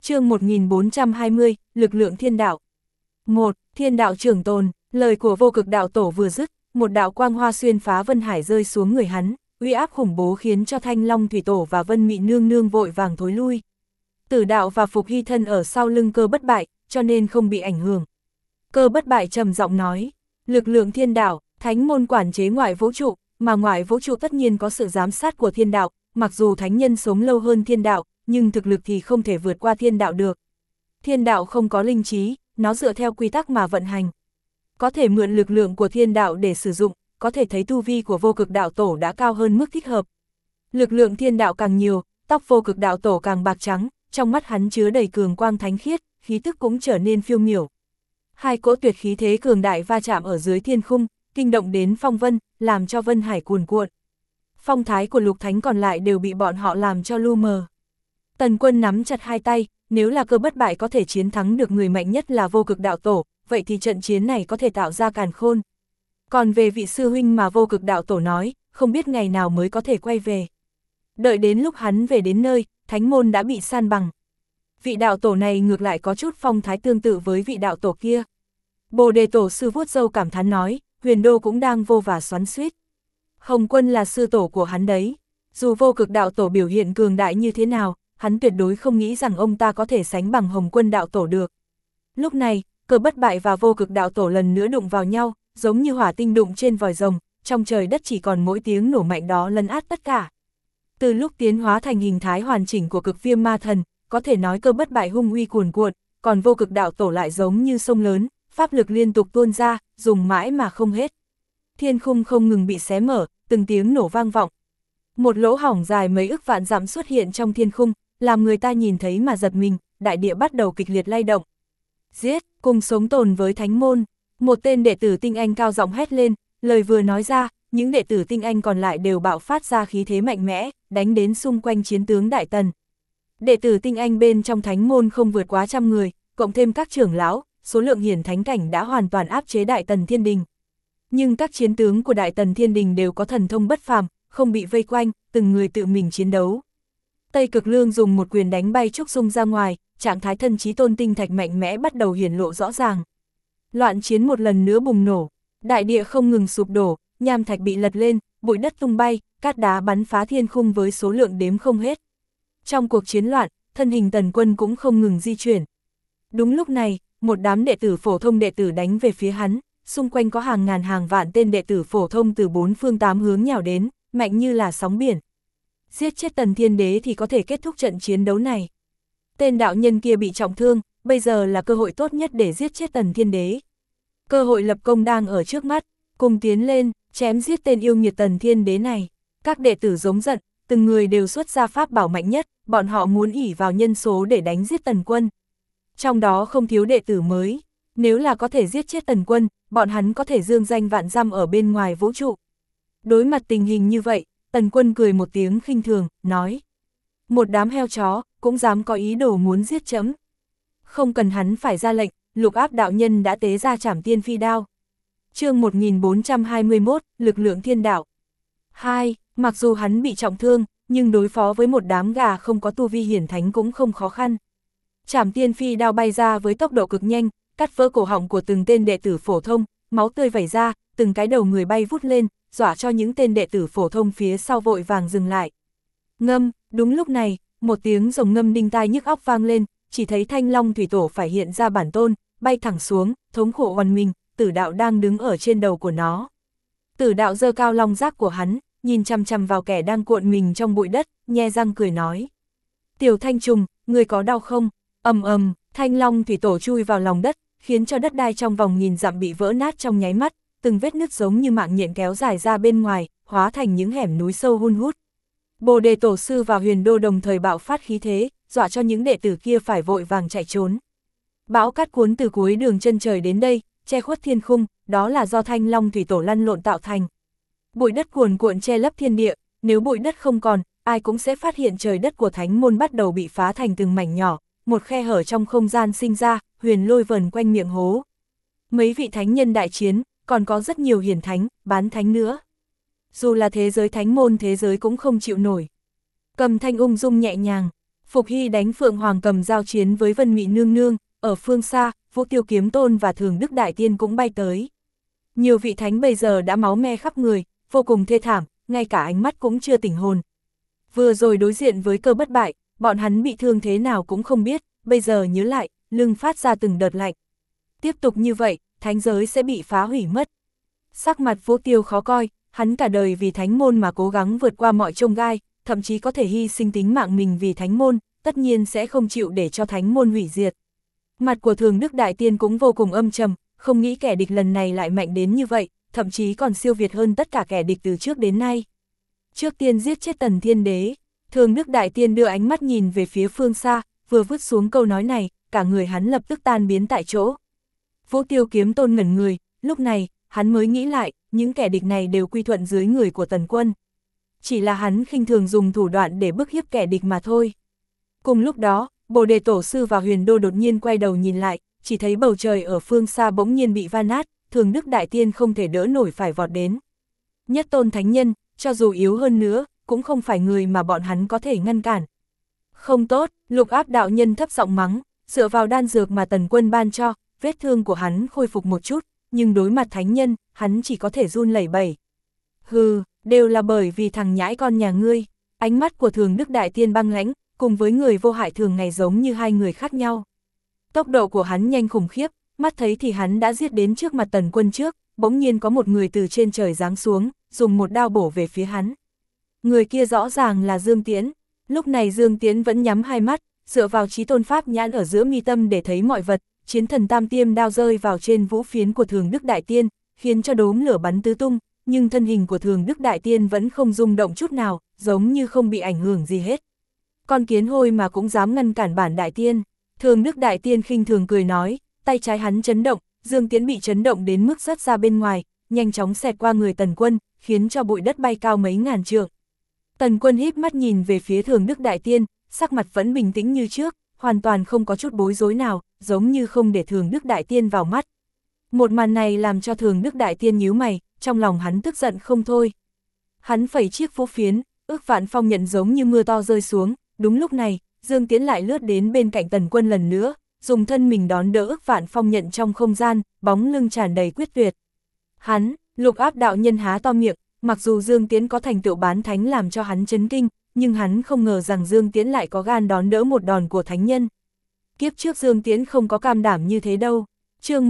Chương 1420, lực lượng thiên đạo. 1. Thiên đạo trưởng tồn. Lời của Vô Cực đạo tổ vừa dứt, một đạo quang hoa xuyên phá vân hải rơi xuống người hắn, uy áp khủng bố khiến cho Thanh Long thủy tổ và Vân Mị nương nương vội vàng thối lui. Tử đạo và Phục Hy thân ở sau lưng Cơ Bất Bại, cho nên không bị ảnh hưởng. Cơ Bất Bại trầm giọng nói, lực lượng thiên đạo, thánh môn quản chế ngoại vũ trụ, mà ngoại vũ trụ tất nhiên có sự giám sát của thiên đạo, mặc dù thánh nhân sống lâu hơn thiên đạo, nhưng thực lực thì không thể vượt qua thiên đạo được. Thiên đạo không có linh trí, nó dựa theo quy tắc mà vận hành. Có thể mượn lực lượng của thiên đạo để sử dụng, có thể thấy tu vi của Vô Cực đạo tổ đã cao hơn mức thích hợp. Lực lượng thiên đạo càng nhiều, tóc Vô Cực đạo tổ càng bạc trắng, trong mắt hắn chứa đầy cường quang thánh khiết, khí tức cũng trở nên phiêu miểu. Hai cỗ tuyệt khí thế cường đại va chạm ở dưới thiên khung, kinh động đến phong vân, làm cho vân hải cuồn cuộn. Phong thái của lục thánh còn lại đều bị bọn họ làm cho lu mờ. Tần Quân nắm chặt hai tay, nếu là Cơ Bất Bại có thể chiến thắng được người mạnh nhất là Vô Cực đạo tổ, vậy thì trận chiến này có thể tạo ra càn khôn. Còn về vị sư huynh mà Vô Cực đạo tổ nói, không biết ngày nào mới có thể quay về. Đợi đến lúc hắn về đến nơi, thánh môn đã bị san bằng. Vị đạo tổ này ngược lại có chút phong thái tương tự với vị đạo tổ kia. Bồ Đề tổ sư vuốt râu cảm thán nói, Huyền Đô cũng đang vô vả xoắn xuýt. Hồng Quân là sư tổ của hắn đấy. Dù Vô Cực đạo tổ biểu hiện cường đại như thế nào, hắn tuyệt đối không nghĩ rằng ông ta có thể sánh bằng Hồng Quân đạo tổ được. Lúc này, Cơ Bất Bại và Vô Cực đạo tổ lần nữa đụng vào nhau, giống như hỏa tinh đụng trên vòi rồng, trong trời đất chỉ còn mỗi tiếng nổ mạnh đó lấn át tất cả. Từ lúc tiến hóa thành hình thái hoàn chỉnh của Cực Viêm Ma Thần, có thể nói Cơ Bất Bại hung uy cuồn cuộn, còn Vô Cực đạo tổ lại giống như sông lớn, pháp lực liên tục tuôn ra, dùng mãi mà không hết. Thiên khung không ngừng bị xé mở, từng tiếng nổ vang vọng. Một lỗ hổng dài mấy ức vạn dặm xuất hiện trong thiên khung, làm người ta nhìn thấy mà giật mình, đại địa bắt đầu kịch liệt lay động. Giết, cùng sống tồn với thánh môn. Một tên đệ tử tinh anh cao giọng hét lên, lời vừa nói ra, những đệ tử tinh anh còn lại đều bạo phát ra khí thế mạnh mẽ, đánh đến xung quanh chiến tướng Đại Tần. Đệ tử tinh anh bên trong thánh môn không vượt quá 100 người, cộng thêm các trưởng lão, số lượng hiển thánh cảnh đã hoàn toàn áp chế Đại Tần Thiên Đình. Nhưng các chiến tướng của Đại Tần Thiên Đình đều có thần thông bất phàm, không bị vây quanh, từng người tự mình chiến đấu. Tây Cực Lương dùng một quyền đánh bay Trúc Dung ra ngoài, trạng thái thân chí tôn tinh thạch mạnh mẽ bắt đầu hiển lộ rõ ràng. Loạn chiến một lần nữa bùng nổ, đại địa không ngừng sụp đổ, nham thạch bị lật lên, bụi đất tung bay, cát đá bắn phá thiên khung với số lượng đếm không hết. Trong cuộc chiến loạn, thân hình Tần Quân cũng không ngừng di chuyển. Đúng lúc này, một đám đệ tử phổ thông đệ tử đánh về phía hắn, xung quanh có hàng ngàn hàng vạn tên đệ tử phổ thông từ 4 phương 8 hướng nhào đến, mạnh như là sóng biển. Giết chết Tần Thiên Đế thì có thể kết thúc trận chiến đấu này. Tên đạo nhân kia bị trọng thương, bây giờ là cơ hội tốt nhất để giết chết Tần Thiên Đế. Cơ hội lập công đang ở trước mắt, cùng tiến lên, chém giết tên yêu nghiệt Tần Thiên Đế này. Các đệ tử giống giận, từng người đều xuất ra pháp bảo mạnh nhất, bọn họ muốn ỷ vào nhân số để đánh giết Tần Quân. Trong đó không thiếu đệ tử mới, nếu là có thể giết chết Tần Quân, bọn hắn có thể dương danh vạn dặm ở bên ngoài vũ trụ. Đối mặt tình hình như vậy, Tần Quân cười một tiếng khinh thường, nói: một đám heo chó, cũng dám có ý đồ muốn giết trẫm. Không cần hắn phải ra lệnh, Lục Áp đạo nhân đã tế ra Trảm Tiên Phi đao. Chương 1421, lực lượng thiên đạo. 2. Mặc dù hắn bị trọng thương, nhưng đối phó với một đám gà không có tu vi hiển thánh cũng không khó khăn. Trảm Tiên Phi đao bay ra với tốc độ cực nhanh, cắt vỡ cổ họng của từng tên đệ tử phổ thông, máu tươi vẩy ra, từng cái đầu người bay vút lên, dọa cho những tên đệ tử phổ thông phía sau vội vàng dừng lại. Ngâm, đúng lúc này, một tiếng rồng ngâm đinh tai nhức óc vang lên, chỉ thấy Thanh Long thủy tổ phải hiện ra bản tôn, bay thẳng xuống, thống khổ oằn mình, Tử Đạo đang đứng ở trên đầu của nó. Tử Đạo giơ cao long giác của hắn, nhìn chằm chằm vào kẻ đang cuộn mình trong bụi đất, nhe răng cười nói: Tiểu Thanh Trùng, người có đau không? Ầm ầm, Thanh Long thủy tổ chui vào lòng đất, khiến cho đất đai trong vòng nghìn dặm bị vỡ nát trong nháy mắt, từng vết nứt giống như mạng nhện kéo dài ra bên ngoài, hóa thành những hẻm núi sâu hun hút. Bồ Đề tổ sư và Huyền Đô đồng thời bạo phát khí thế, dọa cho những đệ tử kia phải vội vàng chạy trốn. Bão cát cuốn từ cuối đường chân trời đến đây, che khuất thiên khung, đó là do Thanh Long thủy tổ lăn lộn tạo thành. Bụi đất cuồn cuộn che lấp thiên địa, nếu bụi đất không còn, ai cũng sẽ phát hiện trời đất của thánh môn bắt đầu bị phá thành từng mảnh nhỏ, một khe hở trong không gian sinh ra, huyền lôi vần quanh miệng hố. Mấy vị thánh nhân đại chiến, còn có rất nhiều hiển thánh, bán thánh nữa. Dù là thế giới thánh môn thế giới cũng không chịu nổi. Cầm thanh ung dung nhẹ nhàng, Phục Hy đánh Phượng Hoàng cầm giao chiến với Vân Mị nương nương, ở phương xa, Vũ Tiêu Kiếm Tôn và Thường Đức Đại Tiên cũng bay tới. Nhiều vị thánh bây giờ đã máu me khắp người, vô cùng thê thảm, ngay cả ánh mắt cũng chưa tỉnh hồn. Vừa rồi đối diện với Cơ Bất Bại, bọn hắn bị thương thế nào cũng không biết, bây giờ nhớ lại, lưng phát ra từng đợt lạnh. Tiếp tục như vậy, thánh giới sẽ bị phá hủy mất. Sắc mặt Vũ Tiêu khó coi, hắn cả đời vì thánh môn mà cố gắng vượt qua mọi chông gai, thậm chí có thể hy sinh tính mạng mình vì thánh môn, tất nhiên sẽ không chịu để cho thánh môn hủy diệt. Mặt của Thường Đức Đại Tiên cũng vô cùng âm trầm, không nghĩ kẻ địch lần này lại mạnh đến như vậy, thậm chí còn siêu việt hơn tất cả kẻ địch từ trước đến nay. Trước tiên giết chết Tần Thiên Đế, Thường Đức Đại Tiên đưa ánh mắt nhìn về phía phương xa, vừa vứt xuống câu nói này, cả người hắn lập tức tan biến tại chỗ. Vũ Tiêu Kiếm Tôn ngẩn người, lúc này, hắn mới nghĩ lại, những kẻ địch này đều quy thuận dưới người của Tần Quân. Chỉ là hắn khinh thường dùng thủ đoạn để bức hiếp kẻ địch mà thôi. Cùng lúc đó, Bồ Đề Tổ Sư và Huyền Đô đột nhiên quay đầu nhìn lại, chỉ thấy bầu trời ở phương xa bỗng nhiên bị va nát, Thường Đức Đại Tiên không thể đỡ nổi phải vọt đến. Nhất tôn thánh nhân, cho dù yếu hơn nữa, cũng không phải người mà bọn hắn có thể ngăn cản. Không tốt, Lục Áp đạo nhân thấp giọng mắng, dựa vào đan dược mà Tần Quân ban cho, vết thương của hắn khôi phục một chút, nhưng đối mặt thánh nhân, hắn chỉ có thể run lẩy bẩy. Hừ, đều là bởi vì thằng nhãi con nhà ngươi. Ánh mắt của Thường Đức Đại Tiên băng lãnh, cùng với người vô hại thường ngày giống như hai người khác nhau. Tốc độ của hắn nhanh khủng khiếp, mắt thấy thì hắn đã giết đến trước mặt Tần Quân trước, bỗng nhiên có một người từ trên trời giáng xuống, dùng một đao bổ về phía hắn. Người kia rõ ràng là Dương Tiễn. Lúc này Dương Tiễn vẫn nhắm hai mắt, dựa vào chí tôn pháp nhãn ở giữa mi tâm để thấy mọi vật, chiến thần tam tiêm đao rơi vào trên vũ phiến của Thường Đức Đại Tiên, khiến cho đốm lửa bắn tứ tung, nhưng thân hình của Thường Đức Đại Tiên vẫn không rung động chút nào, giống như không bị ảnh hưởng gì hết. Con kiến hôi mà cũng dám ngăn cản bản Đại Tiên. Thường Đức Đại Tiên khinh thường cười nói, tay trái hắn chấn động, Dương Tiễn bị chấn động đến mức rất ra bên ngoài, nhanh chóng xẹt qua người Tần Quân, khiến cho bụi đất bay cao mấy ngàn trượng. Tần Quân híp mắt nhìn về phía Thường Đức Đại Tiên, sắc mặt vẫn bình tĩnh như trước, hoàn toàn không có chút bối rối nào, giống như không để Thường Đức Đại Tiên vào mắt. Một màn này làm cho Thường Đức Đại Tiên nhíu mày, trong lòng hắn tức giận không thôi. Hắn phẩy chiếc vũ phiến, ước vạn phong nhận giống như mưa to rơi xuống, đúng lúc này, Dương Tiễn lại lướt đến bên cạnh Tần Quân lần nữa, dùng thân mình đón đỡ ước vạn phong nhận trong không gian, bóng lưng tràn đầy quyết tuyệt. Hắn, Lục Áp đạo nhân há to miệng, mặc dù Dương Tiễn có thành tựu bán thánh làm cho hắn chấn kinh, nhưng hắn không ngờ rằng Dương Tiễn lại có gan đón đỡ một đòn của thánh nhân. Kiếp trước Dương Tiễn không có cam đảm như thế đâu. Chương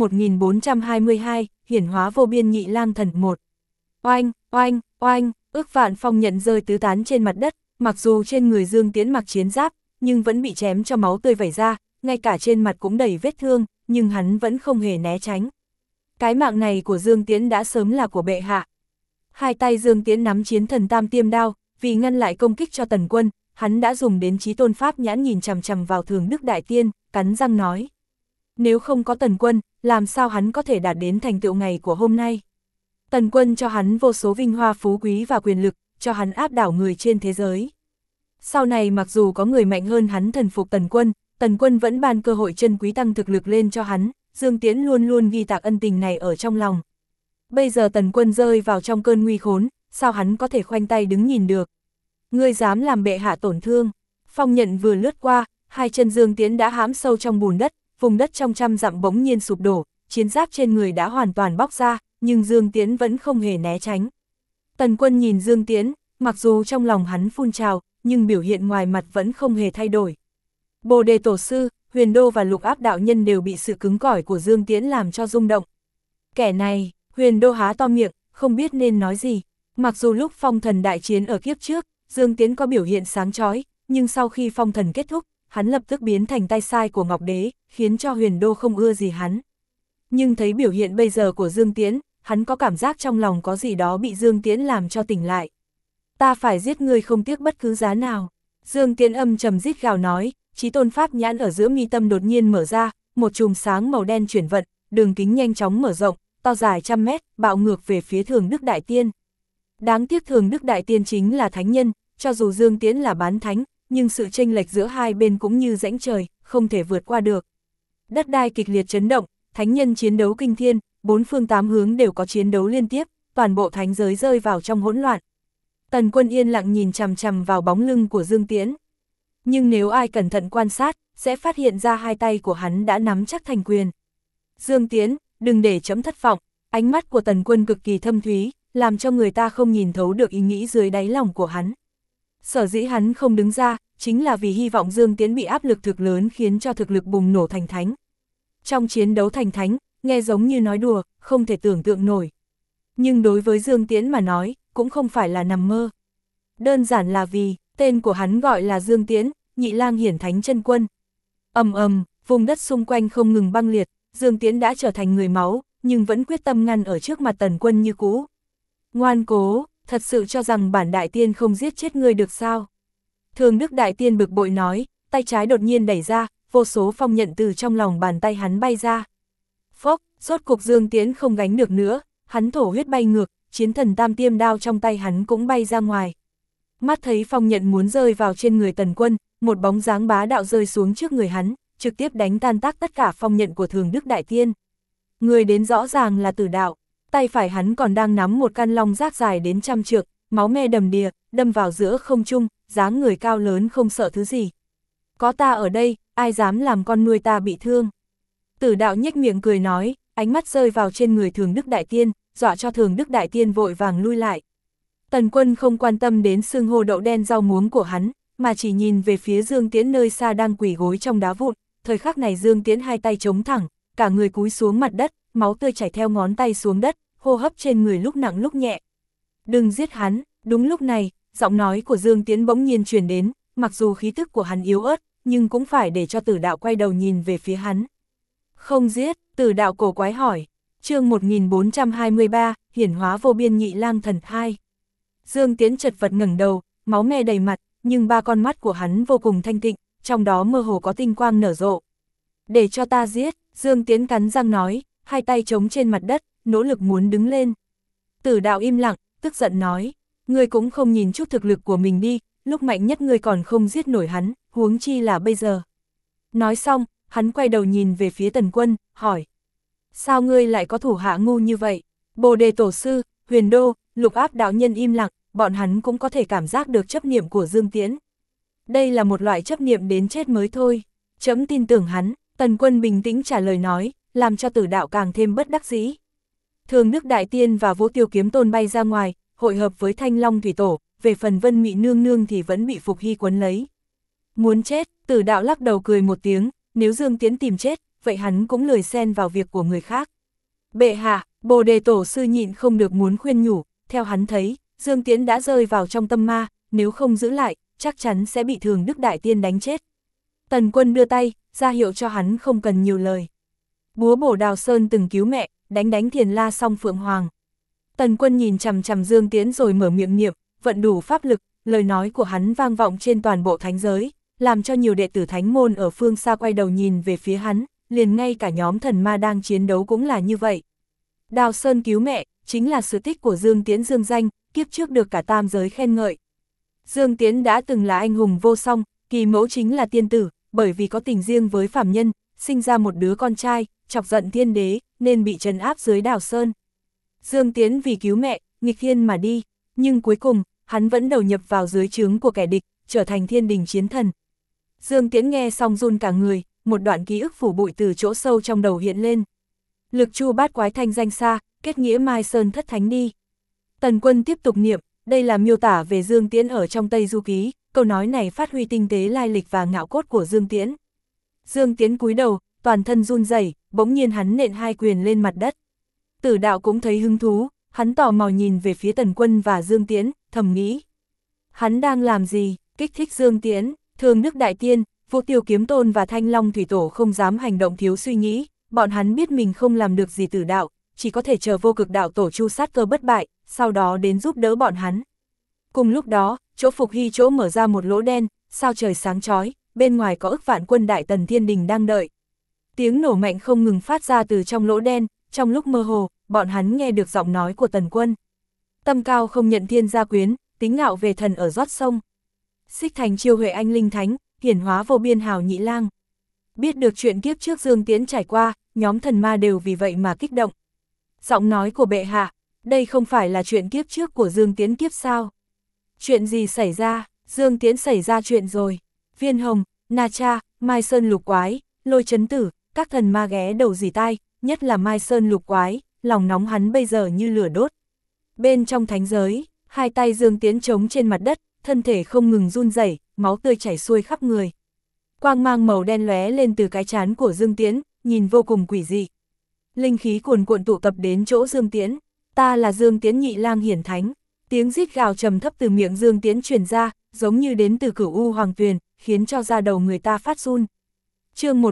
1422, hiển hóa vô biên nhị lang thần 1. Oanh, oanh, oanh, ước vạn phong nhận rơi tứ tán trên mặt đất, mặc dù trên người Dương Tiễn mặc chiến giáp, nhưng vẫn bị chém cho máu tươi vẩy ra, ngay cả trên mặt cũng đầy vết thương, nhưng hắn vẫn không hề né tránh. Cái mạng này của Dương Tiễn đã sớm là của bệ hạ. Hai tay Dương Tiễn nắm chiến thần tam tiêm đao, vì ngăn lại công kích cho Tần Quân, hắn đã dùng đến chí tôn pháp nhãn nhìn chằm chằm vào Thường Đức Đại Tiên, cắn răng nói. Nếu không có Tần Quân, làm sao hắn có thể đạt đến thành tựu ngày của hôm nay? Tần Quân cho hắn vô số vinh hoa phú quý và quyền lực, cho hắn áp đảo người trên thế giới. Sau này mặc dù có người mạnh hơn hắn thần phục Tần Quân vẫn ban cơ hội chân quý tăng thực lực lên cho hắn, Dương Tiễn luôn luôn ghi tạc ân tình này ở trong lòng. Bây giờ Tần Quân rơi vào trong cơn nguy khốn, sao hắn có thể khoanh tay đứng nhìn được? Ngươi dám làm bệ hạ tổn thương? Phong nhận vừa lướt qua, hai chân Dương Tiễn đã hãm sâu trong bùn đất, vùng đất trong trăm dặm bỗng nhiên sụp đổ, chiến giáp trên người đã hoàn toàn bóc ra, nhưng Dương Tiễn vẫn không hề né tránh. Tần Quân nhìn Dương Tiễn, mặc dù trong lòng hắn phun trào, nhưng biểu hiện ngoài mặt vẫn không hề thay đổi. Bồ Đề Tổ Sư, Huyền Đô và Lục Áp đạo nhân đều bị sự cứng cỏi của Dương Tiễn làm cho rung động. Kẻ này, Huyền Đô há to miệng, không biết nên nói gì. Mặc dù lúc phong thần đại chiến ở kiếp trước, Dương Tiễn có biểu hiện sáng chói, nhưng sau khi phong thần kết thúc, hắn lập tức biến thành tay sai của Ngọc Đế, khiến cho Huyền Đô không ưa gì hắn. Nhưng thấy biểu hiện bây giờ của Dương Tiễn, hắn có cảm giác trong lòng có gì đó bị Dương Tiễn làm cho tỉnh lại. Ta phải giết ngươi không tiếc bất cứ giá nào. Dương Tiễn âm trầm rít gào nói, chí tôn pháp nhãn ở giữa mi tâm đột nhiên mở ra, một chùm sáng màu đen chuyển vận, đường kính nhanh chóng mở rộng, to dài trăm mét, bạo ngược về phía Thường Đức Đại Tiên. Đáng tiếc Thường Đức Đại Tiên chính là thánh nhân, cho dù Dương Tiễn là bán thánh, nhưng sự chênh lệch giữa hai bên cũng như rãnh trời, không thể vượt qua được. Đất đai kịch liệt chấn động, thánh nhân chiến đấu kinh thiên, bốn phương tám hướng đều có chiến đấu liên tiếp, toàn bộ thánh giới rơi vào trong hỗn loạn. Tần Quân yên lặng nhìn chằm chằm vào bóng lưng của Dương Tiễn. Nhưng nếu ai cẩn thận quan sát, sẽ phát hiện ra hai tay của hắn đã nắm chắc thành quyền. Dương Tiễn, đừng để chấm thất vọng, ánh mắt của Tần Quân cực kỳ thâm thúy, làm cho người ta không nhìn thấu được ý nghĩ dưới đáy lòng của hắn. Sở dĩ hắn không đứng ra, chính là vì hy vọng Dương Tiễn bị áp lực thực lớn khiến cho thực lực bùng nổ thành thánh. Trong chiến đấu thành thánh, nghe giống như nói đùa, không thể tưởng tượng nổi. Nhưng đối với Dương Tiễn mà nói, cũng không phải là nằm mơ. Đơn giản là vì, tên của hắn gọi là Dương Tiễn, Nhị Lang Hiển Thánh Chân Quân. Ầm ầm, vùng đất xung quanh không ngừng băng liệt, Dương Tiễn đã trở thành người máu, nhưng vẫn quyết tâm ngăn ở trước mặt Tần Quân như cũ. Ngoan cố, thật sự cho rằng bản đại tiên không giết chết ngươi được sao? Thường Đức đại tiên bực bội nói, tay trái đột nhiên đẩy ra, vô số phong nhận từ trong lòng bàn tay hắn bay ra. Phốc, rốt cục Dương Tiễn không gánh được nữa, hắn thổ huyết bay ngược, chiến thần tam tiêm đao trong tay hắn cũng bay ra ngoài. Mắt thấy phong nhận muốn rơi vào trên người Tần Quân, một bóng dáng bá đạo rơi xuống trước người hắn, trực tiếp đánh tan tác tất cả phong nhận của Thường Đức đại tiên. Người đến rõ ràng là Tử Đạo, tay phải hắn còn đang nắm một căn long giác dài đến trăm trượng, máu me đầm đìa, đâm vào giữa không trung, dáng người cao lớn không sợ thứ gì. Có ta ở đây, ai dám làm con nuôi ta bị thương? Tử Đạo nhếch miệng cười nói, ánh mắt rơi vào trên người Thường Đức đại tiên, dọa cho Thường Đức đại tiên vội vàng lui lại. Tần Quân không quan tâm đến xương hô đậu đen rau muống của hắn, mà chỉ nhìn về phía Dương Tiễn nơi xa đang quỳ gối trong đá vụn. Thời khắc này Dương Tiễn hai tay chống thẳng, cả người cúi xuống mặt đất, máu tươi chảy theo ngón tay xuống đất, hô hấp trên người lúc nặng lúc nhẹ. Đừng giết hắn, đúng lúc này, giọng nói của Dương Tiễn bỗng nhiên truyền đến, mặc dù khí tức của hắn yếu ớt, nhưng cũng phải để cho Tử Đạo quay đầu nhìn về phía hắn. Không giết, Tử Đạo cổ quái hỏi. Chương 1423, hiển hóa vô biên Nhị Lang Thần 2. Dương Tiễn chật vật ngẩng đầu, máu me đầy mặt, nhưng ba con mắt của hắn vô cùng thanh tịnh, trong đó mơ hồ có tinh quang nở rộ. Để cho ta giết, Dương Tiễn cắn răng nói, hai tay chống trên mặt đất, nỗ lực muốn đứng lên. Tử Đạo im lặng, tức giận nói, ngươi cũng không nhìn chút thực lực của mình đi, lúc mạnh nhất ngươi còn không giết nổi hắn, huống chi là bây giờ. Nói xong, hắn quay đầu nhìn về phía Tần Quân, hỏi. Sao ngươi lại có thủ hạ ngu như vậy? Bồ Đề Tổ Sư, Huyền Đô, Lục Áp đạo nhân im lặng, bọn hắn cũng có thể cảm giác được chấp niệm của Dương Tiễn. Đây là một loại chấp niệm đến chết mới thôi. Chấm tin tưởng hắn, Tần Quân bình tĩnh trả lời nói, làm cho Tử Đạo càng thêm bất đắc dĩ. Thường Đức đại tiên và Vũ Tiêu Kiếm Tôn bay ra ngoài, hội hợp với Thanh Long Thủy Tổ, về phần Vân Mị nương nương thì vẫn bị Phục Hy quấn lấy. Muốn chết, Tử Đạo lắc đầu cười một tiếng, nếu Dương Tiễn tìm chết, vậy hắn cũng lười xen vào việc của người khác. Bệ hạ, Bồ Đề Tổ Sư nhịn không được muốn khuyên nhủ, theo hắn thấy, Dương Tiễn đã rơi vào trong tâm ma, nếu không giữ lại, chắc chắn sẽ bị Thường Đức đại tiên đánh chết. Tần Quân đưa tay, ra hiệu cho hắn không cần nhiều lời. Búa bổ Đào Sơn từng cứu mẹ, đánh Thiền La song Phượng Hoàng. Tần Quân nhìn chằm chằm Dương Tiễn rồi mở miệng niệm, vận đủ pháp lực, lời nói của hắn vang vọng trên toàn bộ thánh giới, làm cho nhiều đệ tử thánh môn ở phương xa quay đầu nhìn về phía hắn, liền ngay cả nhóm thần ma đang chiến đấu cũng là như vậy. Đào Sơn cứu mẹ, chính là sự tích của Dương Tiễn dương danh, kiếp trước được cả tam giới khen ngợi. Dương Tiễn đã từng là anh hùng vô song, kỳ mẫu chính là tiên tử, bởi vì có tình riêng với phàm nhân, sinh ra một đứa con trai, chọc giận thiên đế, nên bị trấn áp dưới Đào Sơn. Dương Tiễn vì cứu mẹ, nghịch thiên mà đi, nhưng cuối cùng, hắn vẫn đầu nhập vào dưới trướng của kẻ địch, trở thành thiên đình chiến thần. Dương Tiễn nghe xong run cả người, một đoạn ký ức phủ bụi từ chỗ sâu trong đầu hiện lên. Lực chu bát quái thanh danh xa, kết nghĩa Mai Sơn thất thánh đi. Tần Quân tiếp tục niệm, đây là miêu tả về Dương Tiễn ở trong Tây Du Ký, câu nói này phát huy tinh tế lai lịch và ngạo cốt của Dương Tiễn. Dương Tiễn cúi đầu, toàn thân run rẩy, bỗng nhiên hắn nện hai quyền lên mặt đất. Tử Đạo cũng thấy hứng thú, hắn tò mò nhìn về phía Tần Quân và Dương Tiễn, thầm nghĩ. Hắn đang làm gì, kích thích Dương Tiễn, Thường Đức đại tiên, Vũ Tiêu Kiếm Tôn và Thanh Long Thủy Tổ không dám hành động thiếu suy nghĩ, bọn hắn biết mình không làm được gì Tử Đạo, chỉ có thể chờ Vô Cực Đạo Tổ Chu sát cơ bất bại, sau đó đến giúp đỡ bọn hắn. Cùng lúc đó, chỗ Phục Hy chỗ mở ra một lỗ đen, sao trời sáng chói, bên ngoài có ức vạn quân Đại Tần Thiên Đình đang đợi. Tiếng nổ mạnh không ngừng phát ra từ trong lỗ đen, trong lúc mơ hồ, bọn hắn nghe được giọng nói của Tần Quân. Tâm cao không nhận thiên gia quyến, tính ngạo về thần ở rót sông. Xích thành chiêu huệ anh linh thánh, hiển hóa vô biên hào nhị lang. Biết được chuyện kiếp trước Dương Tiễn trải qua, nhóm thần ma đều vì vậy mà kích động. Giọng nói của bệ hạ, đây không phải là chuyện kiếp trước của Dương Tiễn kiếp sao? Chuyện gì xảy ra? Dương Tiễn xảy ra chuyện rồi. Viên Hồng, Na Cha, Mai Sơn Lục Quái, Lôi Chấn Tử, các thần ma ghé đầu dì tai, nhất là Mai Sơn Lục Quái, lòng nóng hắn bây giờ như lửa đốt. Bên trong thánh giới, hai tay Dương Tiễn chống trên mặt đất, thân thể không ngừng run rẩy, máu tươi chảy xuôi khắp người. Quang mang màu đen lóe lên từ cái trán của Dương Tiễn, nhìn vô cùng quỷ dị. Linh khí cuồn cuộn tụ tập đến chỗ Dương Tiễn. Ta là Dương Tiễn Nhị Lang Hiển Thánh. Tiếng rít gào trầm thấp từ miệng Dương Tiễn truyền ra, giống như đến từ Cửu U Hoàng Tuyền, khiến cho da đầu người ta phát run. Chương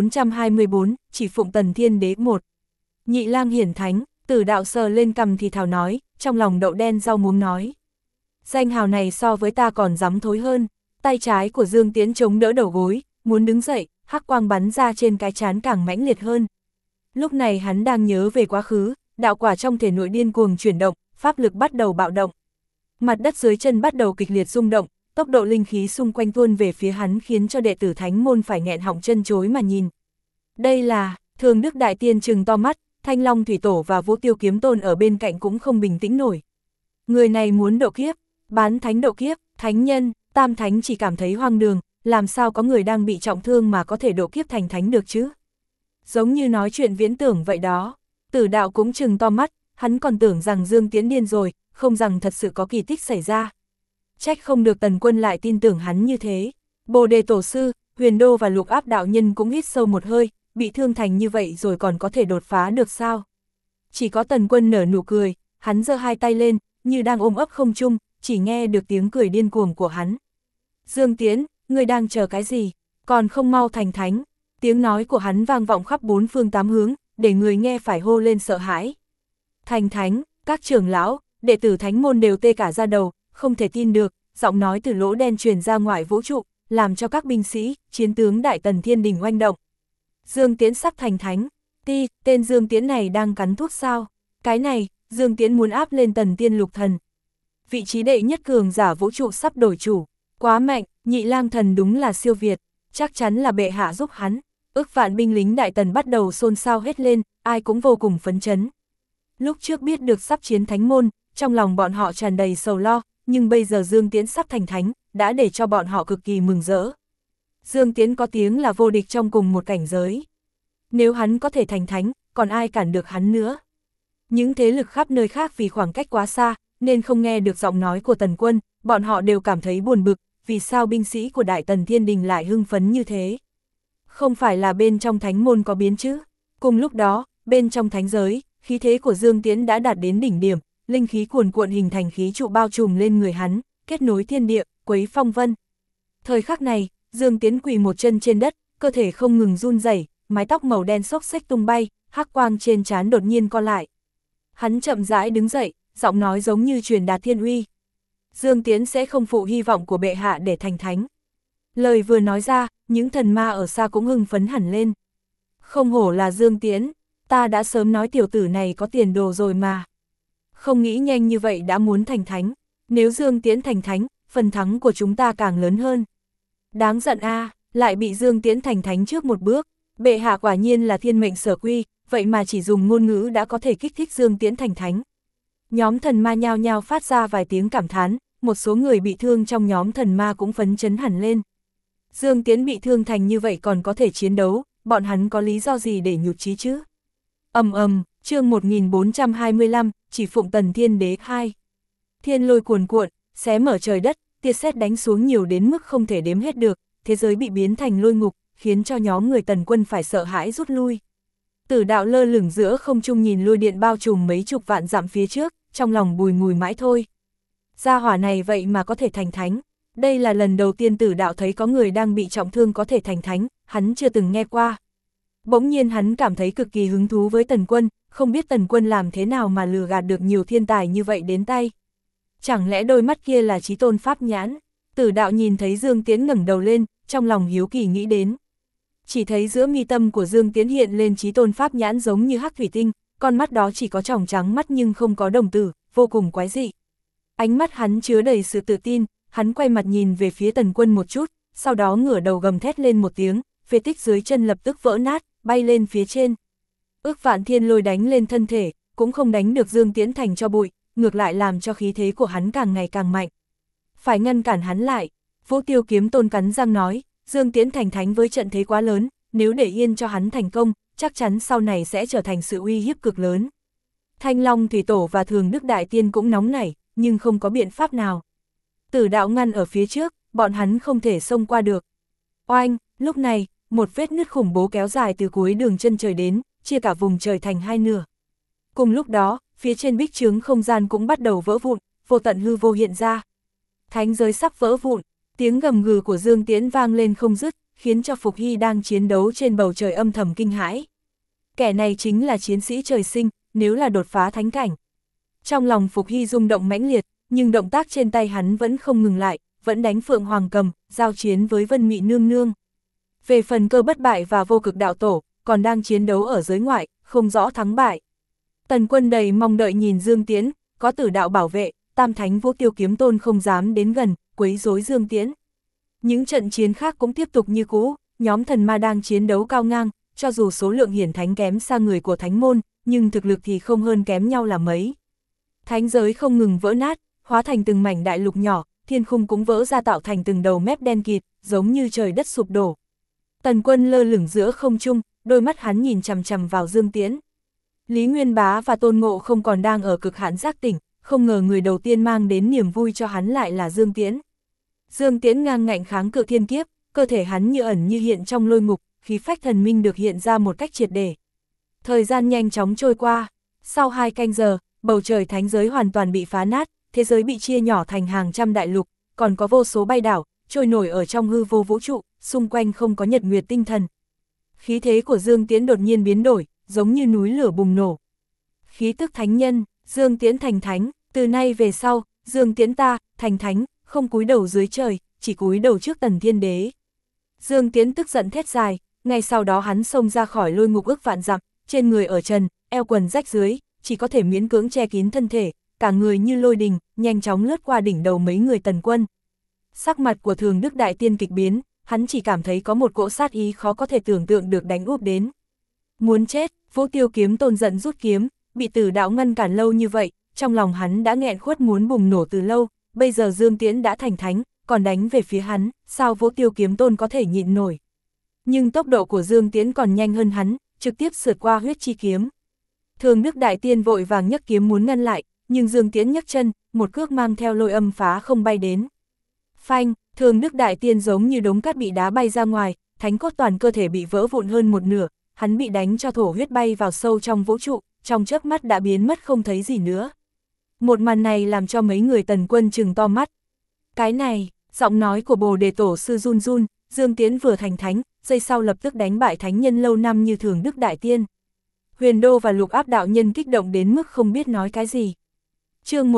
1424, chỉ phụng Tần Thiên Đế 1. Nhị Lang Hiển Thánh, Tử Đạo sờ lên cằm thì thào nói, trong lòng đậu đen rau muống nói. Danh hào này so với ta còn dám thối hơn. Tay trái của Dương Tiễn chống đỡ đầu gối, muốn đứng dậy, hắc quang bắn ra trên cái trán càng mãnh liệt hơn. Lúc này hắn đang nhớ về quá khứ, đạo quả trong thể nội điên cuồng chuyển động, pháp lực bắt đầu bạo động. Mặt đất dưới chân bắt đầu kịch liệt rung động, tốc độ linh khí xung quanh tuôn về phía hắn khiến cho đệ tử thánh môn phải nghẹn họng chân chối mà nhìn. Đây là, Thường Đức Đại Tiên trừng to mắt, Thanh Long Thủy Tổ và Vũ Tiêu Kiếm Tôn ở bên cạnh cũng không bình tĩnh nổi. Người này muốn độ kiếp, bán thánh độ kiếp, thánh nhân, tam thánh chỉ cảm thấy hoang đường, làm sao có người đang bị trọng thương mà có thể độ kiếp thành thánh được chứ? Giống như nói chuyện viễn tưởng vậy đó. Tử Đạo cũng trừng to mắt, hắn còn tưởng rằng Dương Tiễn điên rồi, không rằng thật sự có kỳ tích xảy ra. Trách không được Tần Quân lại tin tưởng hắn như thế. Bồ Đề Tổ Sư, Huyền Đô và Lục Áp đạo nhân cũng hít sâu một hơi, bị thương thành như vậy rồi còn có thể đột phá được sao? Chỉ có Tần Quân nở nụ cười, hắn giơ hai tay lên, như đang ôm ấp không trung, chỉ nghe được tiếng cười điên cuồng của hắn. Dương Tiễn, ngươi đang chờ cái gì? Còn không mau thành thánh. Tiếng nói của hắn vang vọng khắp bốn phương tám hướng, để người nghe phải hô lên sợ hãi. Thành thánh, các trưởng lão, đệ tử thánh môn đều tê cả da đầu, không thể tin được, giọng nói từ lỗ đen truyền ra ngoài vũ trụ, làm cho các binh sĩ, chiến tướng Đại Tần Thiên Đình oanh động. Dương Tiễn sắp thành thánh, tên Dương Tiễn này đang cắn thuốc sao? Cái này, Dương Tiễn muốn áp lên Tần Tiên Lục Thần. Vị trí đệ nhất cường giả vũ trụ sắp đổi chủ, quá mạnh, Nhị Lang Thần đúng là siêu việt, chắc chắn là bệ hạ giúp hắn. Ước vạn binh lính Đại Tần bắt đầu xôn xao hết lên, ai cũng vô cùng phấn chấn. Lúc trước biết được sắp chiến thánh môn, trong lòng bọn họ tràn đầy sầu lo, nhưng bây giờ Dương Tiễn sắp thành thánh, đã để cho bọn họ cực kỳ mừng rỡ. Dương Tiễn có tiếng là vô địch trong cùng một cảnh giới. Nếu hắn có thể thành thánh, còn ai cản được hắn nữa? Những thế lực khắp nơi khác vì khoảng cách quá xa, nên không nghe được giọng nói của Tần Quân, bọn họ đều cảm thấy buồn bực, vì sao binh sĩ của Đại Tần Thiên Đình lại hưng phấn như thế? Không phải là bên trong thánh môn có biến chứ? Cùng lúc đó, bên trong thánh giới, khí thế của Dương Tiễn đã đạt đến đỉnh điểm, linh khí cuồn cuộn hình thành khí trụ bao trùm lên người hắn, kết nối thiên địa, quấy phong vân. Thời khắc này, Dương Tiễn quỳ một chân trên đất, cơ thể không ngừng run rẩy, mái tóc màu đen xốc xếch tung bay, hắc quang trên trán đột nhiên co lại. Hắn chậm rãi đứng dậy, giọng nói giống như truyền đạt thiên uy. Dương Tiễn sẽ không phụ hy vọng của bệ hạ để thành thánh. Lời vừa nói ra, những thần ma ở xa cũng hưng phấn hẳn lên. Không hổ là Dương Tiễn, ta đã sớm nói tiểu tử này có tiền đồ rồi mà. Không nghĩ nhanh như vậy đã muốn thành thánh, nếu Dương Tiễn thành thánh, phần thắng của chúng ta càng lớn hơn. Đáng giận a, lại bị Dương Tiễn thành thánh trước một bước, bệ hạ quả nhiên là thiên mệnh sở quy, vậy mà chỉ dùng ngôn ngữ đã có thể kích thích Dương Tiễn thành thánh. Nhóm thần ma nhao nhao phát ra vài tiếng cảm thán, một số người bị thương trong nhóm thần ma cũng phấn chấn hẳn lên. Dương Tiễn bị thương thành như vậy còn có thể chiến đấu, bọn hắn có lý do gì để nhụt chí chứ? Chương 1425, chỉ phụng Tần Thiên Đế 2. Thiên lôi cuồn cuộn, xé mở trời đất, tia sét đánh xuống nhiều đến mức không thể đếm hết được, thế giới bị biến thành lôi ngục, khiến cho nhóm người Tần Quân phải sợ hãi rút lui. Tử Đạo lơ lửng giữa không trung nhìn lôi điện bao trùm mấy chục vạn dặm phía trước, trong lòng bùi ngùi mãi thôi. Gia hỏa này vậy mà có thể thành thánh, đây là lần đầu tiên Tử Đạo thấy có người đang bị trọng thương có thể thành thánh, hắn chưa từng nghe qua. Bỗng nhiên hắn cảm thấy cực kỳ hứng thú với Tần Quân, không biết Tần Quân làm thế nào mà lừa gạt được nhiều thiên tài như vậy đến tay. Chẳng lẽ đôi mắt kia là Chí Tôn Pháp Nhãn? Tử Đạo nhìn thấy Dương Tiễn ngẩng đầu lên, trong lòng hiếu kỳ nghĩ đến. Chỉ thấy giữa mi tâm của Dương Tiễn hiện lên Chí Tôn Pháp Nhãn giống như hắc thủy tinh, con mắt đó chỉ có tròng trắng mắt nhưng không có đồng tử, vô cùng quái dị. Ánh mắt hắn chứa đầy sự tự tin, hắn quay mặt nhìn về phía Tần Quân một chút, sau đó ngửa đầu gầm thét lên một tiếng, phế tích dưới chân lập tức vỡ nát, bay lên phía trên. Ước vạn thiên lôi đánh lên thân thể, cũng không đánh được Dương Tiễn thành cho bụi, ngược lại làm cho khí thế của hắn càng ngày càng mạnh. Phải ngăn cản hắn lại, Vũ Tiêu Kiếm Tôn cắn răng nói, Dương Tiễn thành thánh với trận thế quá lớn, nếu để yên cho hắn thành công, chắc chắn sau này sẽ trở thành sự uy hiếp cực lớn. Thanh Long Thủy Tổ và Thường Đức Đại Tiên cũng nóng nảy, nhưng không có biện pháp nào. Tử đạo ngăn ở phía trước, bọn hắn không thể xông qua được. Oanh, lúc này, một vết nứt khủng bố kéo dài từ cuối đường chân trời đến, chia cả vùng trời thành hai nửa. Cùng lúc đó, phía trên bích chướng không gian cũng bắt đầu vỡ vụn, vô tận hư vô hiện ra. Thánh giới sắp vỡ vụn, tiếng gầm gừ của Dương Tiễn vang lên không dứt, khiến cho Phục Hy đang chiến đấu trên bầu trời âm thầm kinh hãi. Kẻ này chính là chiến sĩ trời sinh, nếu là đột phá thánh cảnh. Trong lòng Phục Hy rung động mãnh liệt, nhưng động tác trên tay hắn vẫn không ngừng lại, vẫn đánh Phượng Hoàng Cầm, giao chiến với Vân Mị Nương Nương. Về phần Cơ Bất Bại và Vô Cực Đạo Tổ, còn đang chiến đấu ở giới ngoại, không rõ thắng bại. Tần Quân đầy mong đợi nhìn Dương Tiễn, có Tử Đạo bảo vệ, Tam Thánh Vũ Tiêu Kiếm Tôn không dám đến gần, quấy rối Dương Tiễn. Những trận chiến khác cũng tiếp tục như cũ, nhóm thần ma đang chiến đấu cao ngang, cho dù số lượng hiển thánh kém xa người của thánh môn, nhưng thực lực thì không hơn kém nhau là mấy. Thánh giới không ngừng vỡ nát, hóa thành từng mảnh đại lục nhỏ, thiên khung cũng vỡ ra tạo thành từng đầu mép đen kịt, giống như trời đất sụp đổ. Tần Quân lơ lửng giữa không trung, đôi mắt hắn nhìn chằm chằm vào Dương Tiễn. Lý Nguyên Bá và Tôn Ngộ không còn đang ở cực hạn giác tỉnh, không ngờ người đầu tiên mang đến niềm vui cho hắn lại là Dương Tiễn. Dương Tiễn ngang ngạnh kháng cự thiên kiếp, cơ thể hắn như ẩn như hiện trong lôi ngục, khí phách thần minh được hiện ra một cách triệt để. Thời gian nhanh chóng trôi qua, sau 2 canh giờ, bầu trời thánh giới hoàn toàn bị phá nát, thế giới bị chia nhỏ thành hàng trăm đại lục, còn có vô số bay đảo, trôi nổi ở trong hư vô vũ trụ, xung quanh không có nhật nguyệt tinh thần. Khí thế của Dương Tiễn đột nhiên biến đổi, giống như núi lửa bùng nổ. Khí tức thánh nhân, Dương Tiễn thành thánh, từ nay về sau, Dương Tiễn ta, thành thánh, không cúi đầu dưới trời, chỉ cúi đầu trước Tần Thiên Đế. Dương Tiễn tức giận thét dài, ngay sau đó hắn xông ra khỏi lôi ngục ức vạn dặm, trên người ở trần, eo quần rách dưới, chỉ có thể miễn cưỡng che kín thân thể, cả người như lôi đình, nhanh chóng lướt qua đỉnh đầu mấy người Tần Quân. Sắc mặt của Thường Đức Đại Tiên kịch biến, hắn chỉ cảm thấy có một cỗ sát ý khó có thể tưởng tượng được đánh úp đến. Muốn chết, Vũ Tiêu Kiếm Tôn giận rút kiếm, bị Tử Đạo ngăn cản lâu như vậy, trong lòng hắn đã nghẹn khuất muốn bùng nổ từ lâu, bây giờ Dương Tiễn đã thành thánh, còn đánh về phía hắn, sao Vũ Tiêu Kiếm Tôn có thể nhịn nổi. Nhưng tốc độ của Dương Tiễn còn nhanh hơn hắn, trực tiếp sượt qua huyết chi kiếm. Thường Đức Đại Tiên vội vàng nhấc kiếm muốn ngăn lại, nhưng Dương Tiễn nhấc chân, một cước mang theo lôi âm phá không bay đến. Phanh, Thường Đức Đại Tiên giống như đống cát bị đá bay ra ngoài, thánh cốt toàn cơ thể bị vỡ vụn hơn một nửa, hắn bị đánh cho thổ huyết bay vào sâu trong vũ trụ, trong chớp mắt đã biến mất không thấy gì nữa. Một màn này làm cho mấy người Tần Quân trừng to mắt. Cái này, giọng nói của Bồ Đề Tổ sư run run, Dương Tiễn vừa thành thánh, giây sau lập tức đánh bại thánh nhân lâu năm như Thường Đức Đại Tiên. Huyền Đô và Lục Áp đạo nhân kích động đến mức không biết nói cái gì. Chương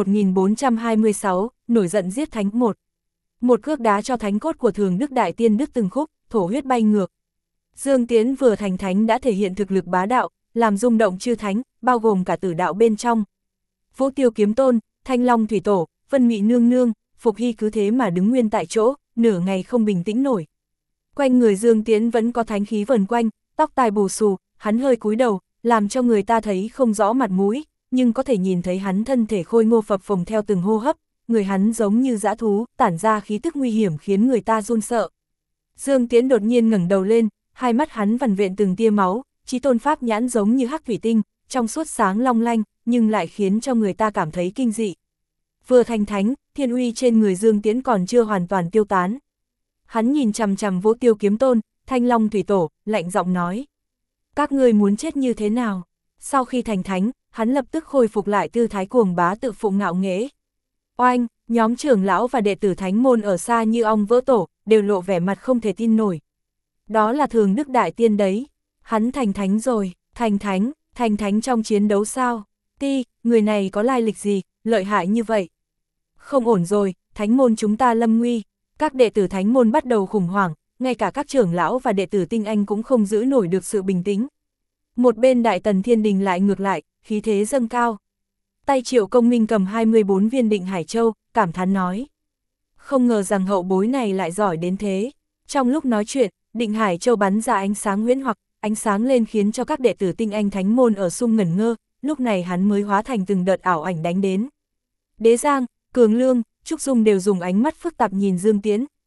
1426, nổi giận giết thánh 1. Một cước đá cho thánh cốt của Thường Đức Đại Tiên đứt từng khúc, thổ huyết bay ngược. Dương Tiễn vừa thành thánh đã thể hiện thực lực bá đạo, làm rung động chư thánh, bao gồm cả Tử Đạo bên trong. Vũ Tiêu Kiếm Tôn, Thanh Long Thủy Tổ, Vân Mị Nương Nương, Phục Hy cứ thế mà đứng nguyên tại chỗ, nửa ngày không bình tĩnh nổi. Quanh người Dương Tiễn vẫn có thánh khí vần quanh, tóc tai bù xù, hắn hơi cúi đầu, làm cho người ta thấy không rõ mặt mũi, nhưng có thể nhìn thấy hắn thân thể khôi ngô phập phồng theo từng hô hấp, người hắn giống như dã thú, tản ra khí tức nguy hiểm khiến người ta run sợ. Dương Tiễn đột nhiên ngẩng đầu lên, hai mắt hắn vằn vện từng tia máu, chí tôn pháp nhãn giống như hắc thủy tinh, trong suốt sáng long lanh, nhưng lại khiến cho người ta cảm thấy kinh dị. Vừa thành thánh, thiên uy trên người Dương Tiễn còn chưa hoàn toàn tiêu tán. Hắn nhìn chằm chằm Vũ Tiêu Kiếm Tôn, Thanh Long Thủy Tổ, lạnh giọng nói: các ngươi muốn chết như thế nào? Sau khi thành thánh, hắn lập tức khôi phục lại tư thái cuồng bá tự phụ ngạo nghễ. Oanh, nhóm trưởng lão và đệ tử thánh môn ở xa như ong vỡ tổ, đều lộ vẻ mặt không thể tin nổi. Đó là Thường Đức Đại Tiên đấy. Hắn thành thánh rồi, thành thánh trong chiến đấu sao? Người này có lai lịch gì, lợi hại như vậy? Không ổn rồi, thánh môn chúng ta lâm nguy. Các đệ tử thánh môn bắt đầu khủng hoảng, ngay cả các trưởng lão và đệ tử tinh anh cũng không giữ nổi được sự bình tĩnh. Một bên Đại Tần Thiên Đình lại ngược lại, khí thế dâng cao. Tay Triệu Công Minh cầm 24 viên Định Hải Châu, cảm thán nói: không ngờ rằng hậu bối này lại giỏi đến thế. Trong lúc nói chuyện, Định Hải Châu bắn ra ánh sáng huyễn hoặc, ánh sáng lên khiến cho các đệ tử tinh anh thánh môn ở xung ngẩn ngơ, lúc này hắn mới hóa thành từng đợt ảo ảnh đánh đến. Đế Giang, Cường Lương, Trúc Dung đều dùng ánh mắt phức tạp nhìn Dương Tiễn,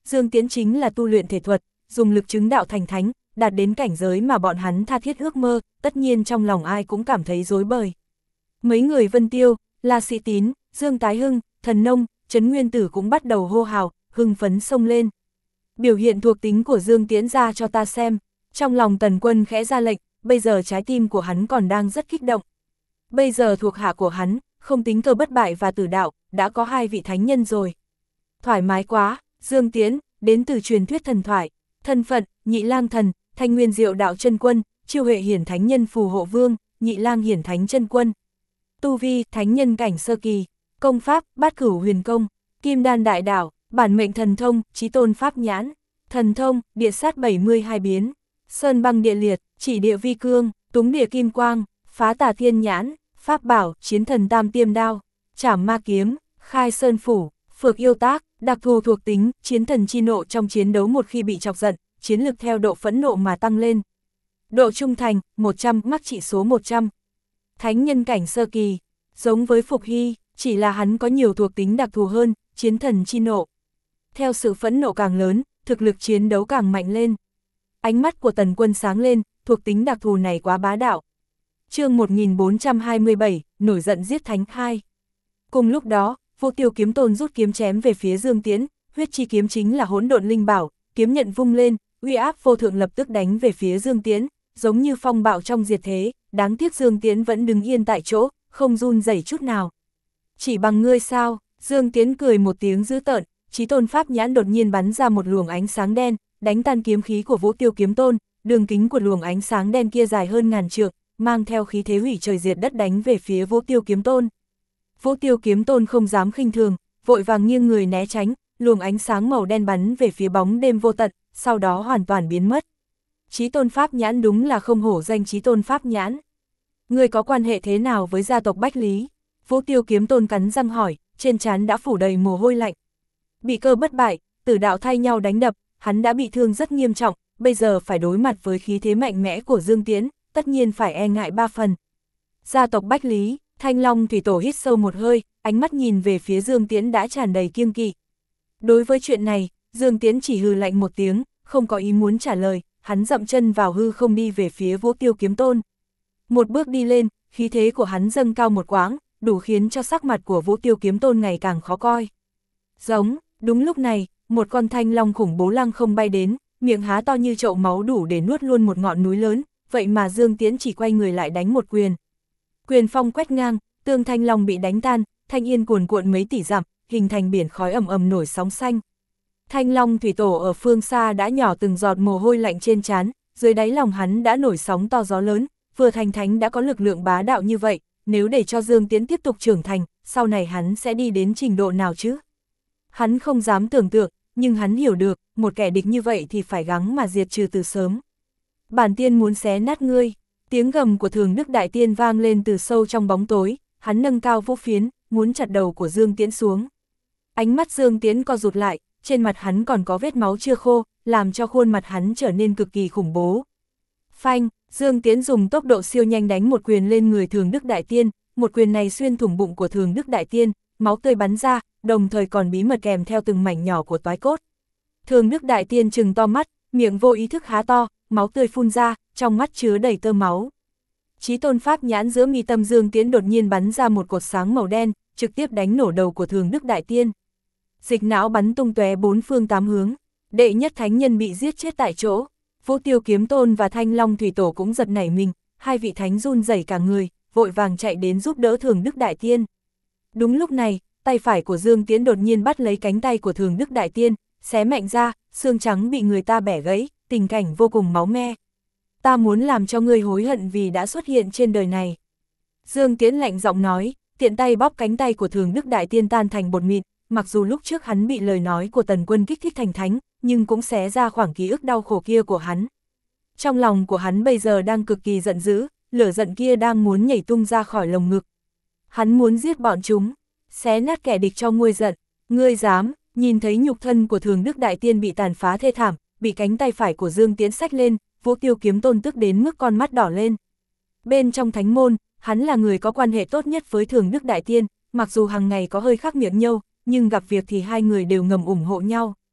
Dương Tiễn chính là tu luyện thể thuật, dùng lực chứng đạo thành thánh, đạt đến cảnh giới mà bọn hắn tha thiết ước mơ, tất nhiên trong lòng ai cũng cảm thấy rối bời. Mấy người Vân Tiêu, La Sĩ Tín, Dương Tái Hưng, Thần Nông, Trấn Nguyên Tử cũng bắt đầu hô hào, hưng phấn xông lên. Biểu hiện thuộc tính của Dương Tiễn ra cho ta xem. Trong lòng Tần Quân khẽ ra lệnh, bây giờ trái tim của hắn còn đang rất kích động. Bây giờ thuộc hạ của hắn, không tính Cơ Bất Bại và Tử Đạo, đã có 2 vị thánh nhân rồi. Thoải mái quá, Dương Tiễn, đến từ truyền thuyết thần thoại, thân phận, Nhị Lang Thần, Thanh Nguyên Diệu Đạo Chân Quân, Chiêu Hệ Hiển Thánh Nhân Phù Hộ Vương, Nhị Lang Hiển Thánh Chân Quân. Tu vi, Thánh Nhân cảnh sơ kỳ, công pháp, Bát Cửu Huyền Công, Kim Đan Đại Đạo, bản mệnh thần thông, Chí Tôn Pháp Nhãn, thần thông, địa sát 72 biến, sơn băng địa liệt, chỉ địa vi cương, túng địa kim quang, phá tà thiên nhãn, pháp bảo, chiến thần tam tiêm đao, trảm ma kiếm, khai sơn phủ, phược yêu tác, đặc thù thuộc tính, chiến thần chi nộ trong chiến đấu một khi bị chọc giận, chiến lực theo độ phẫn nộ mà tăng lên. Độ trung thành, 100, mắc trị số 100. Thánh nhân cảnh sơ kỳ, giống với Phục Hy, chỉ là hắn có nhiều thuộc tính đặc thù hơn, chiến thần chi nộ. Theo sự phẫn nộ càng lớn, thực lực chiến đấu càng mạnh lên. Ánh mắt của Tần Quân sáng lên, thuộc tính đặc thù này quá bá đạo. Chương 1427, nổi giận giết thánh 2. Cùng lúc đó, Vô Tiêu Kiếm Tôn rút kiếm chém về phía Dương Tiễn, huyết chi kiếm chính là hỗn độn linh bảo, kiếm nhận vung lên, uy áp vô thượng lập tức đánh về phía Dương Tiễn, giống như phong bạo trong diệt thế, đáng tiếc Dương Tiễn vẫn đứng yên tại chỗ, không run rẩy chút nào. Chỉ bằng ngươi sao? Dương Tiễn cười một tiếng dữ tợn, Chí Tôn Pháp Nhãn đột nhiên bắn ra một luồng ánh sáng đen, đánh tan kiếm khí của Vô Tiêu Kiếm Tôn, đường kính của luồng ánh sáng đen kia dài hơn ngàn trượng, mang theo khí thế hủy trời diệt đất đánh về phía Vô Tiêu Kiếm Tôn. Vô Tiêu Kiếm Tôn không dám khinh thường, vội vàng nghiêng người né tránh, luồng ánh sáng màu đen bắn về phía bóng đêm vô tận, sau đó hoàn toàn biến mất. Chí Tôn Pháp Nhãn đúng là không hổ danh Chí Tôn Pháp Nhãn. Ngươi có quan hệ thế nào với gia tộc Bách Lý? Vô Tiêu Kiếm Tôn cắn răng hỏi, trên trán đã phủ đầy mồ hôi lạnh. Bị Cơ Bất Bại, Tử Đạo thay nhau đánh đập, hắn đã bị thương rất nghiêm trọng, bây giờ phải đối mặt với khí thế mạnh mẽ của Dương Tiễn, tất nhiên phải e ngại 3 phần. Gia tộc Bách Lý, Thanh Long Thủy Tổ hít sâu một hơi, ánh mắt nhìn về phía Dương Tiễn đã tràn đầy kiêng kỵ. Đối với chuyện này, Dương Tiễn chỉ hừ lạnh một tiếng, không có ý muốn trả lời, hắn dậm chân vào hư không đi về phía Vô Tiêu Kiếm Tôn. Một bước đi lên, khí thế của hắn dâng cao một quãng, đủ khiến cho sắc mặt của Vô Tiêu Kiếm Tôn ngày càng khó coi. Giống, đúng lúc này, một con thanh long khủng bố lăng không bay đến, miệng há to như chậu máu đủ để nuốt luôn một ngọn núi lớn, vậy mà Dương Tiễn chỉ quay người lại đánh một quyền. Quyền phong quét ngang, tương thanh long bị đánh tan, thanh yên cuồn cuộn mấy tỷ dặm, hình thành biển khói ầm ầm nổi sóng xanh. Thanh Long Thủy Tổ ở phương xa đã nhỏ từng giọt mồ hôi lạnh trên trán, dưới đáy lòng hắn đã nổi sóng to gió lớn, vừa thành thánh đã có lực lượng bá đạo như vậy, nếu để cho Dương Tiễn tiếp tục trưởng thành, sau này hắn sẽ đi đến trình độ nào chứ? Hắn không dám tưởng tượng, nhưng hắn hiểu được, một kẻ địch như vậy thì phải gắng mà diệt trừ từ sớm. Bản tiên muốn xé nát ngươi, tiếng gầm của Thường Đức Đại Tiên vang lên từ sâu trong bóng tối, hắn nâng cao vũ phiến, muốn chặt đầu của Dương Tiễn xuống. Ánh mắt Dương Tiễn co rụt lại, trên mặt hắn còn có vết máu chưa khô, làm cho khuôn mặt hắn trở nên cực kỳ khủng bố. Phanh, Dương Tiễn dùng tốc độ siêu nhanh đánh một quyền lên người Thường Đức Đại Tiên, một quyền này xuyên thủng bụng của Thường Đức Đại Tiên, máu tươi bắn ra, đồng thời còn bí mật kèm theo từng mảnh nhỏ của toái cốt. Thường Đức Đại Tiên trừng to mắt, miệng vô ý thức há to, máu tươi phun ra, trong mắt chứa đầy tơ máu. Chí Tôn Pháp Nhãn giữa mi tâm Dương Tiễn đột nhiên bắn ra một cột sáng màu đen, trực tiếp đánh nổ đầu của Thường Đức Đại Tiên. Dịch não bắn tung tóe bốn phương tám hướng, đệ nhất thánh nhân bị giết chết tại chỗ. Vô Tiêu Kiếm Tôn và Thanh Long Thủy Tổ cũng giật nảy mình, hai vị thánh run rẩy cả người, vội vàng chạy đến giúp đỡ Thường Đức Đại Tiên. Đúng lúc này, tay phải của Dương Tiễn đột nhiên bắt lấy cánh tay của Thường Đức Đại Tiên, xé mạnh ra, xương trắng bị người ta bẻ gãy, tình cảnh vô cùng máu me. Ta muốn làm cho ngươi hối hận vì đã xuất hiện trên đời này. Dương Tiễn lạnh giọng nói, tiện tay bóp cánh tay của Thường Đức Đại Tiên tan thành bột mịn, mặc dù lúc trước hắn bị lời nói của Tần Quân kích thích thành thánh, nhưng cũng xé ra khoảng ký ức đau khổ kia của hắn. Trong lòng của hắn bây giờ đang cực kỳ giận dữ, lửa giận kia đang muốn nhảy tung ra khỏi lồng ngực. Hắn muốn giết bọn chúng, xé nát kẻ địch cho nguôi giận. Ngươi dám? Nhìn thấy nhục thân của Thường Đức Đại Tiên bị tàn phá thê thảm, bị cánh tay phải của Dương Tiễn xách lên, Vô Tiêu Kiếm Tôn tức đến mức con mắt đỏ lên. Bên trong thánh môn, hắn là người có quan hệ tốt nhất với Thường Đức Đại Tiên, mặc dù hàng ngày có hơi khắc miệng nhau, nhưng gặp việc thì hai người đều ngầm ủng hộ nhau.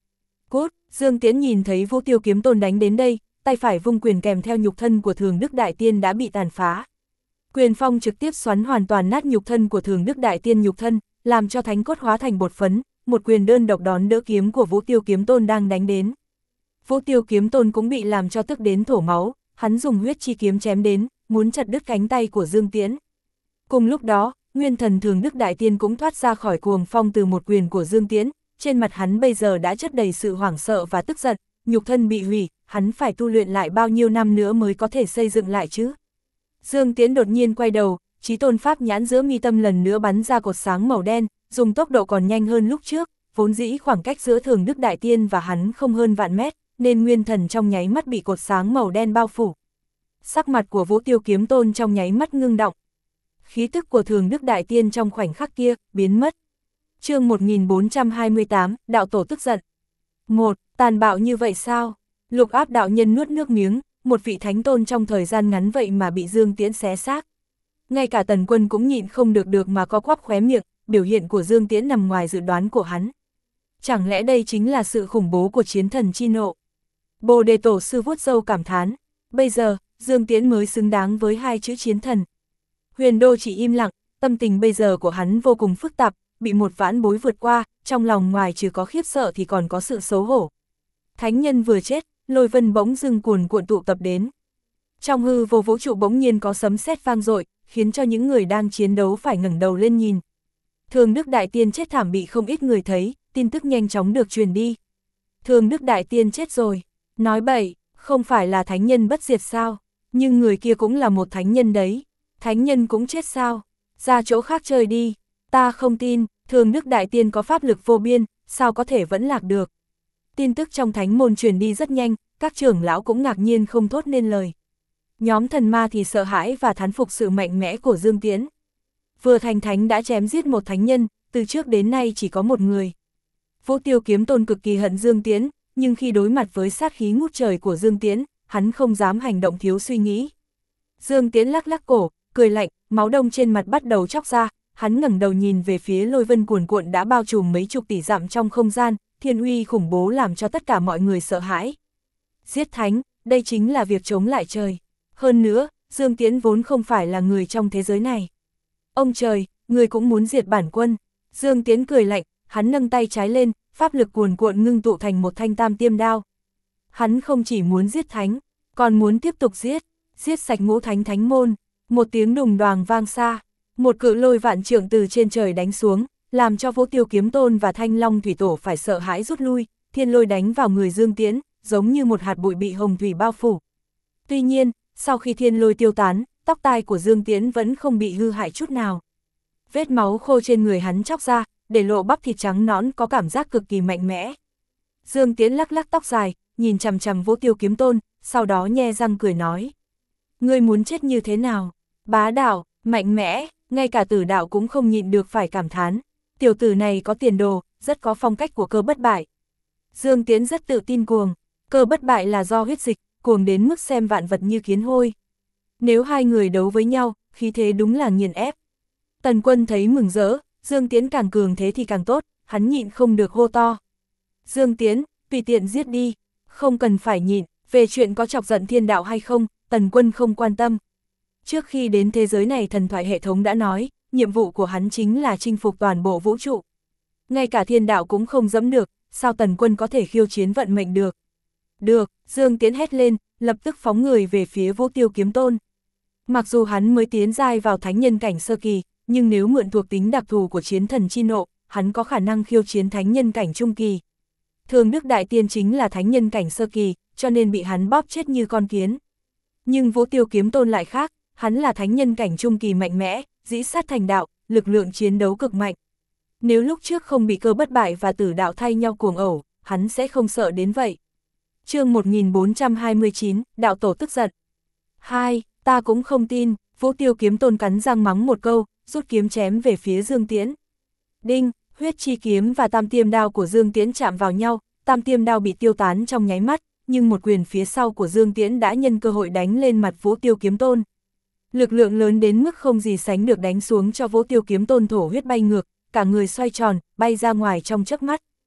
Cốt, Dương Tiễn nhìn thấy Vũ Tiêu Kiếm Tôn đánh đến đây, tay phải vung quyền kèm theo nhục thân của Thường Đức Đại Tiên đã bị tàn phá. Quyền phong trực tiếp xoắn hoàn toàn nát nhục thân của Thường Đức Đại Tiên nhục thân, làm cho thánh cốt hóa thành bột phấn, một quyền đơn độc đón đỡ kiếm của Vũ Tiêu Kiếm Tôn đang đánh đến. Vũ Tiêu Kiếm Tôn cũng bị làm cho tức đến thổ máu, hắn dùng huyết chi kiếm chém đến, muốn chặt đứt cánh tay của Dương Tiễn. Cùng lúc đó, nguyên thần Thường Đức Đại Tiên cũng thoát ra khỏi cuồng phong từ một quyền của Dương Tiễn, trên mặt hắn bây giờ đã chất đầy sự hoảng sợ và tức giận, nhục thân bị hủy, hắn phải tu luyện lại bao nhiêu năm nữa mới có thể xây dựng lại chứ. Dương Tiễn đột nhiên quay đầu, Chí Tôn Pháp nhãn giữa mi tâm lần nữa bắn ra cột sáng màu đen, dùng tốc độ còn nhanh hơn lúc trước, vốn dĩ khoảng cách giữa Thường Đức Đại Tiên và hắn không hơn vạn mét, nên nguyên thần trong nháy mắt bị cột sáng màu đen bao phủ. Sắc mặt của Vũ Tiêu Kiếm Tôn trong nháy mắt ngưng động. Khí tức của Thường Đức Đại Tiên trong khoảnh khắc kia, biến mất. Chương 1428, Đạo Tổ tức giận. 1. Tàn bạo như vậy sao? Lục Áp đạo nhân nuốt nước miếng, một vị thánh tôn trong thời gian ngắn vậy mà bị Dương Tiễn xé xác. Ngay cả Tần Quân cũng nhịn không được mà có quắp khóe miệng, biểu hiện của Dương Tiễn nằm ngoài dự đoán của hắn. Chẳng lẽ đây chính là sự khủng bố của chiến thần chi nộ? Bồ Đề Tổ sư vuốt râu cảm thán, bây giờ, Dương Tiễn mới xứng đáng với hai chữ chiến thần. Huyền Đô chỉ im lặng, tâm tình bây giờ của hắn vô cùng phức tạp, bị một vãn bối vượt qua, trong lòng ngoài trừ có khiếp sợ thì còn có sự xấu hổ. Thánh nhân vừa chết, lôi vân bỗng dưng cuồn cuộn tụ tập đến. Trong hư vô vũ trụ bỗng nhiên có sấm sét vang dội, khiến cho những người đang chiến đấu phải ngẩng đầu lên nhìn. Thường Đức Đại Tiên chết thảm bị không ít người thấy, tin tức nhanh chóng được truyền đi. Thường Đức Đại Tiên chết rồi, nói bậy, không phải là thánh nhân bất diệt sao, nhưng người kia cũng là một thánh nhân đấy, thánh nhân cũng chết sao, ra chỗ khác chơi đi, ta không tin, Thường Đức Đại Tiên có pháp lực vô biên, sao có thể vẫn lạc được. Tin tức trong thánh môn truyền đi rất nhanh, các trưởng lão cũng ngạc nhiên không thốt nên lời. Nhóm thần ma thì sợ hãi và thán phục sự mạnh mẽ của Dương Tiễn. Vừa thành thánh đã chém giết một thánh nhân, từ trước đến nay chỉ có một người. Vũ Tiêu Kiếm Tôn cực kỳ hận Dương Tiễn, nhưng khi đối mặt với sát khí ngút trời của Dương Tiễn, hắn không dám hành động thiếu suy nghĩ. Dương Tiễn lắc lắc cổ, cười lạnh, máu đông trên mặt bắt đầu chóc ra, hắn ngẩng đầu nhìn về phía lôi vân cuồn cuộn đã bao trùm mấy chục tỷ dặm trong không gian, thiên uy khủng bố làm cho tất cả mọi người sợ hãi. Giết thánh, đây chính là việc chống lại trời. Hơn nữa, Dương Tiễn vốn không phải là người trong thế giới này. Ông trời, người cũng muốn diệt bản quân. Dương Tiễn cười lạnh, hắn nâng tay trái lên, pháp lực cuồn cuộn ngưng tụ thành một thanh tam tiêm đao. Hắn không chỉ muốn giết thánh, còn muốn tiếp tục giết sạch ngũ thánh thánh môn. Một tiếng đùng đoàng vang xa, một cự lôi vạn trượng từ trên trời đánh xuống, làm cho Vũ Tiêu Kiếm Tôn và Thanh Long Thủy Tổ phải sợ hãi rút lui, thiên lôi đánh vào người Dương Tiễn, giống như một hạt bụi bị hồng thủy bao phủ. Tuy nhiên, sau khi thiên lôi tiêu tán, tóc tai của Dương Tiễn vẫn không bị hư hại chút nào. Vết máu khô trên người hắn chóc ra, để lộ bắp thịt trắng nõn có cảm giác cực kỳ mạnh mẽ. Dương Tiễn lắc lắc tóc dài, nhìn chằm chằm Vũ Tiêu Kiếm Tôn, sau đó nhe răng cười nói. Ngươi muốn chết như thế nào? Bá đạo, mạnh mẽ, ngay cả Tử Đạo cũng không nhịn được phải cảm thán. Tiểu tử này có tiền đồ, rất có phong cách của Cơ Bất Bại. Dương Tiễn rất tự tin cuồng, Cơ Bất Bại là do huyết dịch, cuồng đến mức xem vạn vật như kiến hôi. Nếu hai người đấu với nhau, khí thế đúng là nghiền ép. Tần Quân thấy mừng rỡ, Dương Tiễn càng cường thế thì càng tốt, hắn nhịn không được hô to. Dương Tiễn, tùy tiện giết đi, không cần phải nhịn, về chuyện có chọc giận thiên đạo hay không, Tần Quân không quan tâm. Trước khi đến thế giới này thần thoại hệ thống đã nói, nhiệm vụ của hắn chính là chinh phục toàn bộ vũ trụ. Ngay cả thiên đạo cũng không dẫm được, sao Tần Quân có thể khiêu chiến vận mệnh được? Được, Dương Tiễn hét lên, lập tức phóng người về phía Vũ Tiêu Kiếm Tôn. Mặc dù hắn mới tiến giai vào thánh nhân cảnh sơ kỳ, nhưng nếu mượn thuộc tính đặc thù của chiến thần chi nộ, hắn có khả năng khiêu chiến thánh nhân cảnh trung kỳ. Thường Đức Đại Tiên chính là thánh nhân cảnh sơ kỳ, cho nên bị hắn bóp chết như con kiến. Nhưng Vũ Tiêu Kiếm Tôn lại khác, hắn là thánh nhân cảnh trung kỳ mạnh mẽ, dĩ sát thành đạo, lực lượng chiến đấu cực mạnh. Nếu lúc trước không bị Cơ Bất Bại và Tử Đạo thay nhau cuồng ẩu, hắn sẽ không sợ đến vậy. Chương 1429, Đạo Tổ tức giận. 2. Ta cũng không tin, Vũ Tiêu Kiếm Tôn cắn răng mắng một câu, rút kiếm chém về phía Dương Tiễn. Đinh, huyết chi kiếm và tam tiêm đao của Dương Tiễn chạm vào nhau, tam tiêm đao bị tiêu tán trong nháy mắt, nhưng một quyền phía sau của Dương Tiễn đã nhân cơ hội đánh lên mặt Vũ Tiêu Kiếm Tôn. Lực lượng lớn đến mức không gì sánh được đánh xuống cho Vũ Tiêu Kiếm Tôn thổ huyết bay ngược, cả người xoay tròn, bay ra ngoài trong chớp mắt.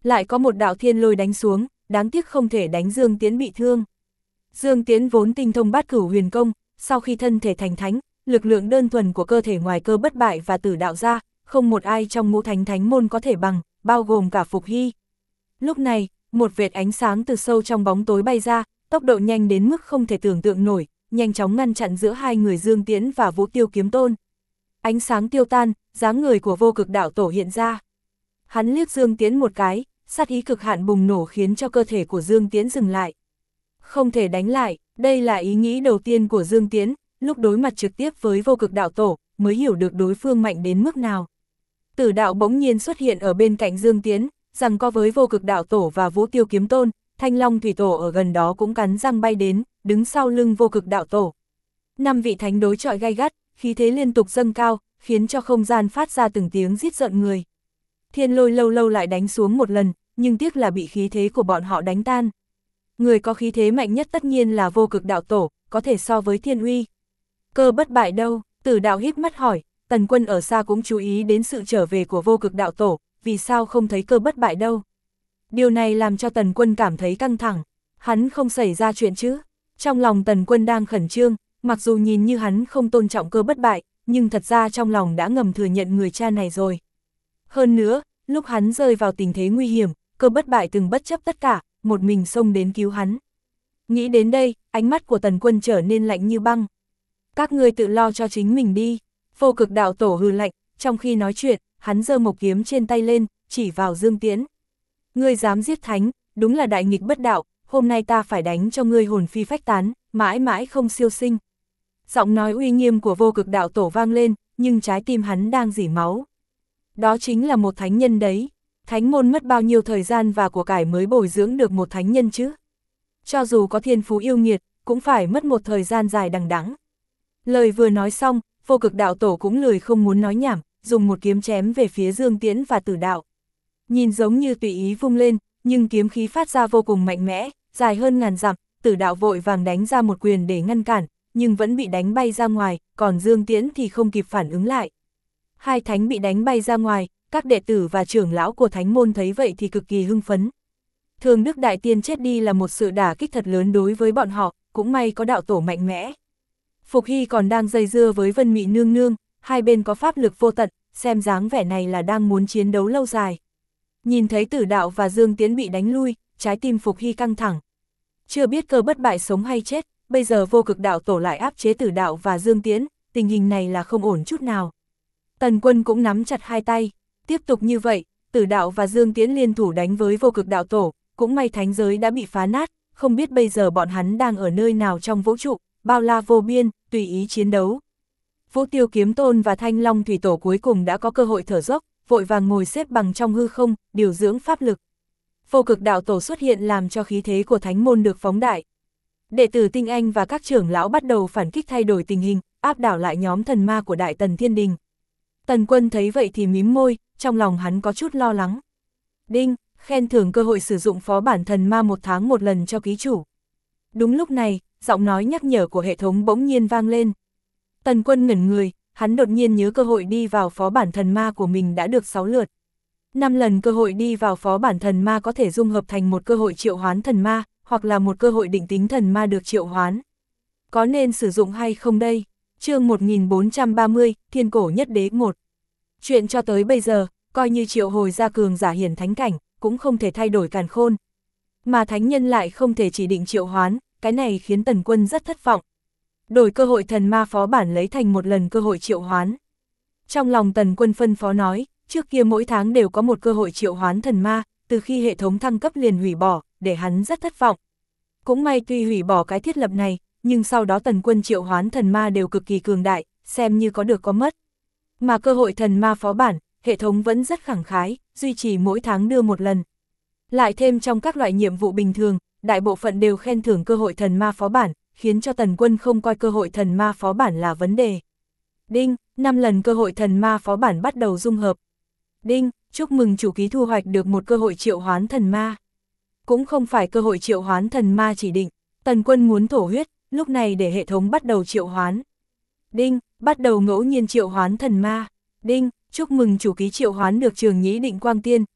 Lại có một đạo thiên lôi đánh xuống, đáng tiếc không thể đánh Dương Tiễn bị thương. Dương Tiễn vốn tinh thông bát cửu huyền công, sau khi thân thể thành thánh, lực lượng đơn thuần của cơ thể ngoài cơ bất bại và tử đạo ra, không một ai trong ngũ thánh thánh môn có thể bằng, bao gồm cả Phục Hy. Lúc này, một vệt ánh sáng từ sâu trong bóng tối bay ra, tốc độ nhanh đến mức không thể tưởng tượng nổi, nhanh chóng ngăn chặn giữa hai người Dương Tiễn và Vũ Tiêu Kiếm Tôn. Ánh sáng tiêu tan, dáng người của Vô Cực Đạo Tổ hiện ra. Hắn liếc Dương Tiễn một cái, sát ý cực hạn bùng nổ khiến cho cơ thể của Dương Tiễn dừng lại. Không thể đánh lại, đây là ý nghĩ đầu tiên của Dương Tiễn, lúc đối mặt trực tiếp với Vô Cực Đạo Tổ, mới hiểu được đối phương mạnh đến mức nào. Tử đạo bỗng nhiên xuất hiện ở bên cạnh Dương Tiễn, rằng co với Vô Cực Đạo Tổ và Vũ Tiêu Kiếm Tôn, Thanh Long Thủy Tổ ở gần đó cũng cắn răng bay đến, đứng sau lưng Vô Cực Đạo Tổ. 5 vị thánh đối chọi gay gắt, khí thế liên tục dâng cao, khiến cho không gian phát ra từng tiếng rít rợn người. Thiên lôi lâu lâu lại đánh xuống một lần, nhưng tiếc là bị khí thế của bọn họ đánh tan. Người có khí thế mạnh nhất tất nhiên là Vô Cực Đạo Tổ, có thể so với thiên uy. Cơ bất bại đâu? Tử đạo híp mắt hỏi. Tần Quân ở xa cũng chú ý đến sự trở về của Vô Cực Đạo Tổ, vì sao không thấy cơ bất bại đâu? Điều này làm cho Tần Quân cảm thấy căng thẳng. Hắn không xảy ra chuyện chứ? Trong lòng Tần Quân đang khẩn trương, mặc dù nhìn như hắn không tôn trọng cơ bất bại, nhưng thật ra trong lòng đã ngầm thừa nhận người cha này rồi. Hơn nữa, lúc hắn rơi vào tình thế nguy hiểm, cơ bất bại từng bất chấp tất cả, một mình xông đến cứu hắn. Nghĩ đến đây, ánh mắt của Tần Quân trở nên lạnh như băng. Các ngươi tự lo cho chính mình đi. Vô Cực Đạo Tổ hừ lạnh, trong khi nói chuyện, hắn giơ một kiếm trên tay lên, chỉ vào Dương Tiễn. Ngươi dám giết thánh, đúng là đại nghịch bất đạo, hôm nay ta phải đánh cho ngươi hồn phi phách tán, mãi mãi không siêu sinh. Giọng nói uy nghiêm của Vô Cực Đạo Tổ vang lên, nhưng trái tim hắn đang rỉ máu. Đó chính là một thánh nhân đấy. Thánh môn mất bao nhiêu thời gian và của cải mới bồi dưỡng được một thánh nhân chứ? Cho dù có thiên phú yêu nghiệt, cũng phải mất một thời gian dài đằng đẵng. Lời vừa nói xong, Vô Cực Đạo Tổ cũng lười không muốn nói nhảm, dùng một kiếm chém về phía Dương Tiễn và Tử đạo. Nhìn giống như tùy ý vung lên, nhưng kiếm khí phát ra vô cùng mạnh mẽ, dài hơn ngàn dặm, Tử đạo vội vàng đánh ra một quyền để ngăn cản, nhưng vẫn bị đánh bay ra ngoài, còn Dương Tiễn thì không kịp phản ứng lại. Hai thánh bị đánh bay ra ngoài, các đệ tử và trưởng lão của thánh môn thấy vậy thì cực kỳ hưng phấn. Thường Đức Đại Tiên chết đi là một sự đả kích thật lớn đối với bọn họ, cũng may có đạo tổ mạnh mẽ. Phục Hy còn đang dây dưa với Vân Mị nương nương, hai bên có pháp lực vô tận, xem dáng vẻ này là đang muốn chiến đấu lâu dài. Nhìn thấy Tử đạo và Dương Tiễn bị đánh lui, trái tim Phục Hy căng thẳng. Chưa biết cơ bất bại sống hay chết, bây giờ Vô Cực Đạo Tổ lại áp chế Tử đạo và Dương Tiễn, tình hình này là không ổn chút nào. Tần Quân cũng nắm chặt hai tay, tiếp tục như vậy, Tử đạo và Dương Tiễn liên thủ đánh với Vô Cực Đạo Tổ, cũng may thánh giới đã bị phá nát, không biết bây giờ bọn hắn đang ở nơi nào trong vũ trụ, bao la vô biên, tùy ý chiến đấu. Vũ Tiêu Kiếm Tôn và Thanh Long Thủy Tổ cuối cùng đã có cơ hội thở dốc, vội vàng ngồi xếp bằng trong hư không, điều dưỡng pháp lực. Vô Cực Đạo Tổ xuất hiện làm cho khí thế của thánh môn được phóng đại. Đệ tử tinh anh và các trưởng lão bắt đầu phản kích thay đổi tình hình, áp đảo lại nhóm thần ma của Đại Tần Thiên Đình. Tần Quân thấy vậy thì mím môi, trong lòng hắn có chút lo lắng. Đinh, khen thưởng cơ hội sử dụng phó bản thần ma 1 tháng 1 lần cho ký chủ. Đúng lúc này, giọng nói nhắc nhở của hệ thống bỗng nhiên vang lên. Tần Quân ngẩn người, hắn đột nhiên nhớ cơ hội đi vào phó bản thần ma của mình đã được 6 lượt. 5 lần cơ hội đi vào phó bản thần ma có thể dung hợp thành một cơ hội triệu hoán thần ma, hoặc là một cơ hội định tính thần ma được triệu hoán. Có nên sử dụng hay không đây? Chương 1430, Thiên Cổ Nhất Đế 1. Chuyện cho tới bây giờ, coi như triệu hồi ra cường giả hiển thánh cảnh, cũng không thể thay đổi càn khôn. Mà thánh nhân lại không thể chỉ định triệu hoán, cái này khiến Tần Quân rất thất vọng. Đổi cơ hội thần ma phó bản lấy thành một lần cơ hội triệu hoán. Trong lòng Tần Quân phân phó nói, trước kia mỗi tháng đều có một cơ hội triệu hoán thần ma, từ khi hệ thống thăng cấp liền hủy bỏ, để hắn rất thất vọng. Cũng may tuy hủy bỏ cái thiết lập này, nhưng sau đó Tần Quân triệu hoán thần ma đều cực kỳ cường đại, xem như có được có mất. Mà cơ hội thần ma phó bản, hệ thống vẫn rất khẳng khái, duy trì mỗi tháng đưa một lần. Lại thêm trong các loại nhiệm vụ bình thường, đại bộ phận đều khen thưởng cơ hội thần ma phó bản, khiến cho Tần Quân không coi cơ hội thần ma phó bản là vấn đề. Đinh, 5 lần cơ hội thần ma phó bản bắt đầu dung hợp. Đinh, chúc mừng chủ ký thu hoạch được một cơ hội triệu hoán thần ma. Cũng không phải cơ hội triệu hoán thần ma chỉ định, Tần Quân muốn thổ huyết, lúc này để hệ thống bắt đầu triệu hoán. Đinh, bắt đầu ngẫu nhiên triệu hoán thần ma. Đinh, chúc mừng chủ ký triệu hoán được Trường Nhĩ Định Quang Tiên,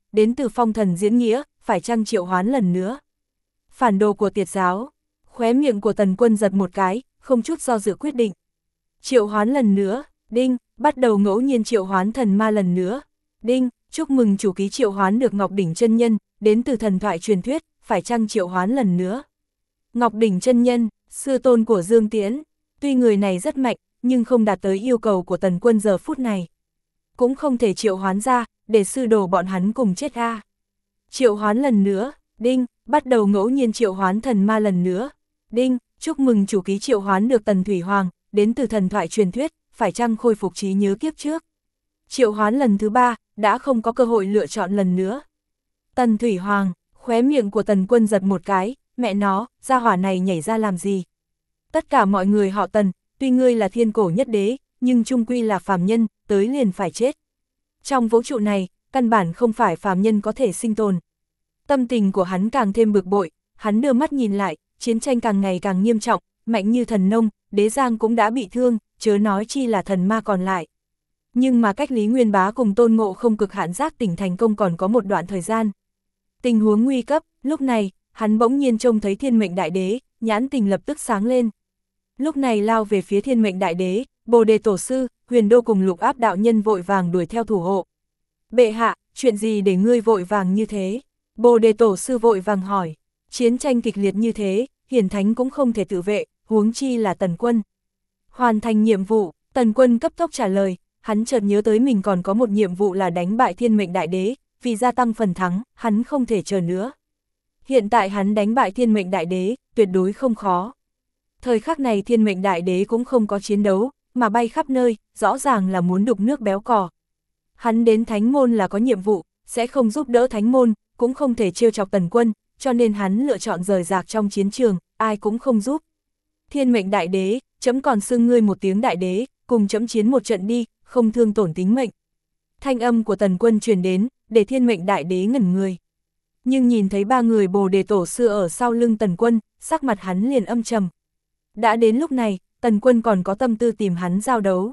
đến từ phong thần diễn nghĩa, phải chăng triệu hoán lần nữa? Phản đồ của Tiệt giáo. Khóe miệng của Tần Quân giật một cái, không chút do dự quyết định. Triệu hoán lần nữa, đinh, bắt đầu ngẫu nhiên triệu hoán thần ma lần nữa. Đinh, chúc mừng chủ ký triệu hoán được Ngọc Đỉnh chân nhân, đến từ thần thoại truyền thuyết, phải chăng triệu hoán lần nữa? Ngọc Đỉnh chân nhân, sư tôn của Dương Tiễn, tuy người này rất mạnh, nhưng không đạt tới yêu cầu của Tần Quân giờ phút này. Cũng không thể triệu hoán ra, để sư đồ bọn hắn cùng chết a. Triệu hoán lần nữa, đinh, bắt đầu ngẫu nhiên triệu hoán thần ma lần nữa. Đinh, chúc mừng chủ ký triệu hoán được Tần Thủy Hoàng, đến từ thần thoại truyền thuyết, phải chăng khôi phục trí nhớ kiếp trước? Triệu hoán lần thứ 3, đã không có cơ hội lựa chọn lần nữa. Tần Thủy Hoàng, khóe miệng của Tần Quân giật một cái, mẹ nó, gia hỏa này nhảy ra làm gì? Tất cả mọi người họ Tần, tuy ngươi là thiên cổ nhất đế, nhưng chung quy là phàm nhân, tới liền phải chết. Trong vũ trụ này, căn bản không phải phàm nhân có thể sinh tồn. Tâm tình của hắn càng thêm bực bội, hắn đưa mắt nhìn lại, chiến tranh càng ngày càng nghiêm trọng, mạnh như thần nông, đế giang cũng đã bị thương, chớ nói chi là thần ma còn lại. Nhưng mà cách Lý Nguyên Bá cùng Tôn Ngộ Không cực hạn giác tỉnh thành công còn có một đoạn thời gian. Tình huống nguy cấp, lúc này, hắn bỗng nhiên trông thấy Thiên Mệnh Đại Đế, nhãn tình lập tức sáng lên. Lúc này lao về phía Thiên Mệnh Đại Đế, Bồ Đề Tổ Sư, Huyền Đô cùng Lục Áp đạo nhân vội vàng đuổi theo thủ hộ. Bệ hạ, chuyện gì để ngươi vội vàng như thế? Bồ Đề Tổ Sư vội vàng hỏi. Chiến tranh kịch liệt như thế, Hiển Thánh cũng không thể tự vệ, huống chi là Tần Quân. Hoàn thành nhiệm vụ, Tần Quân cấp tốc trả lời, hắn chợt nhớ tới mình còn có một nhiệm vụ là đánh bại Thiên Mệnh Đại Đế, vì gia tăng phần thắng, hắn không thể chờ nữa. Hiện tại hắn đánh bại Thiên Mệnh Đại Đế, tuyệt đối không khó. Thời khắc này Thiên Mệnh Đại Đế cũng không có chiến đấu, mà bay khắp nơi, rõ ràng là muốn đục nước béo cò. Hắn đến Thánh Môn là có nhiệm vụ, sẽ không giúp đỡ Thánh Môn, cũng không thể trêu chọc Tần Quân, cho nên hắn lựa chọn rời rạc trong chiến trường, ai cũng không giúp. Thiên Mệnh Đại Đế, chấm còn xưng ngươi một tiếng Đại Đế, cùng chấm chiến một trận đi, không thương tổn tính mệnh. Thanh âm của Tần Quân truyền đến, để Thiên Mệnh Đại Đế ngẩn người. Nhưng nhìn thấy 3 người Bồ Đề Tổ Sư ở sau lưng Tần Quân, sắc mặt hắn liền âm trầm. Đã đến lúc này, Tần Quân còn có tâm tư tìm hắn giao đấu.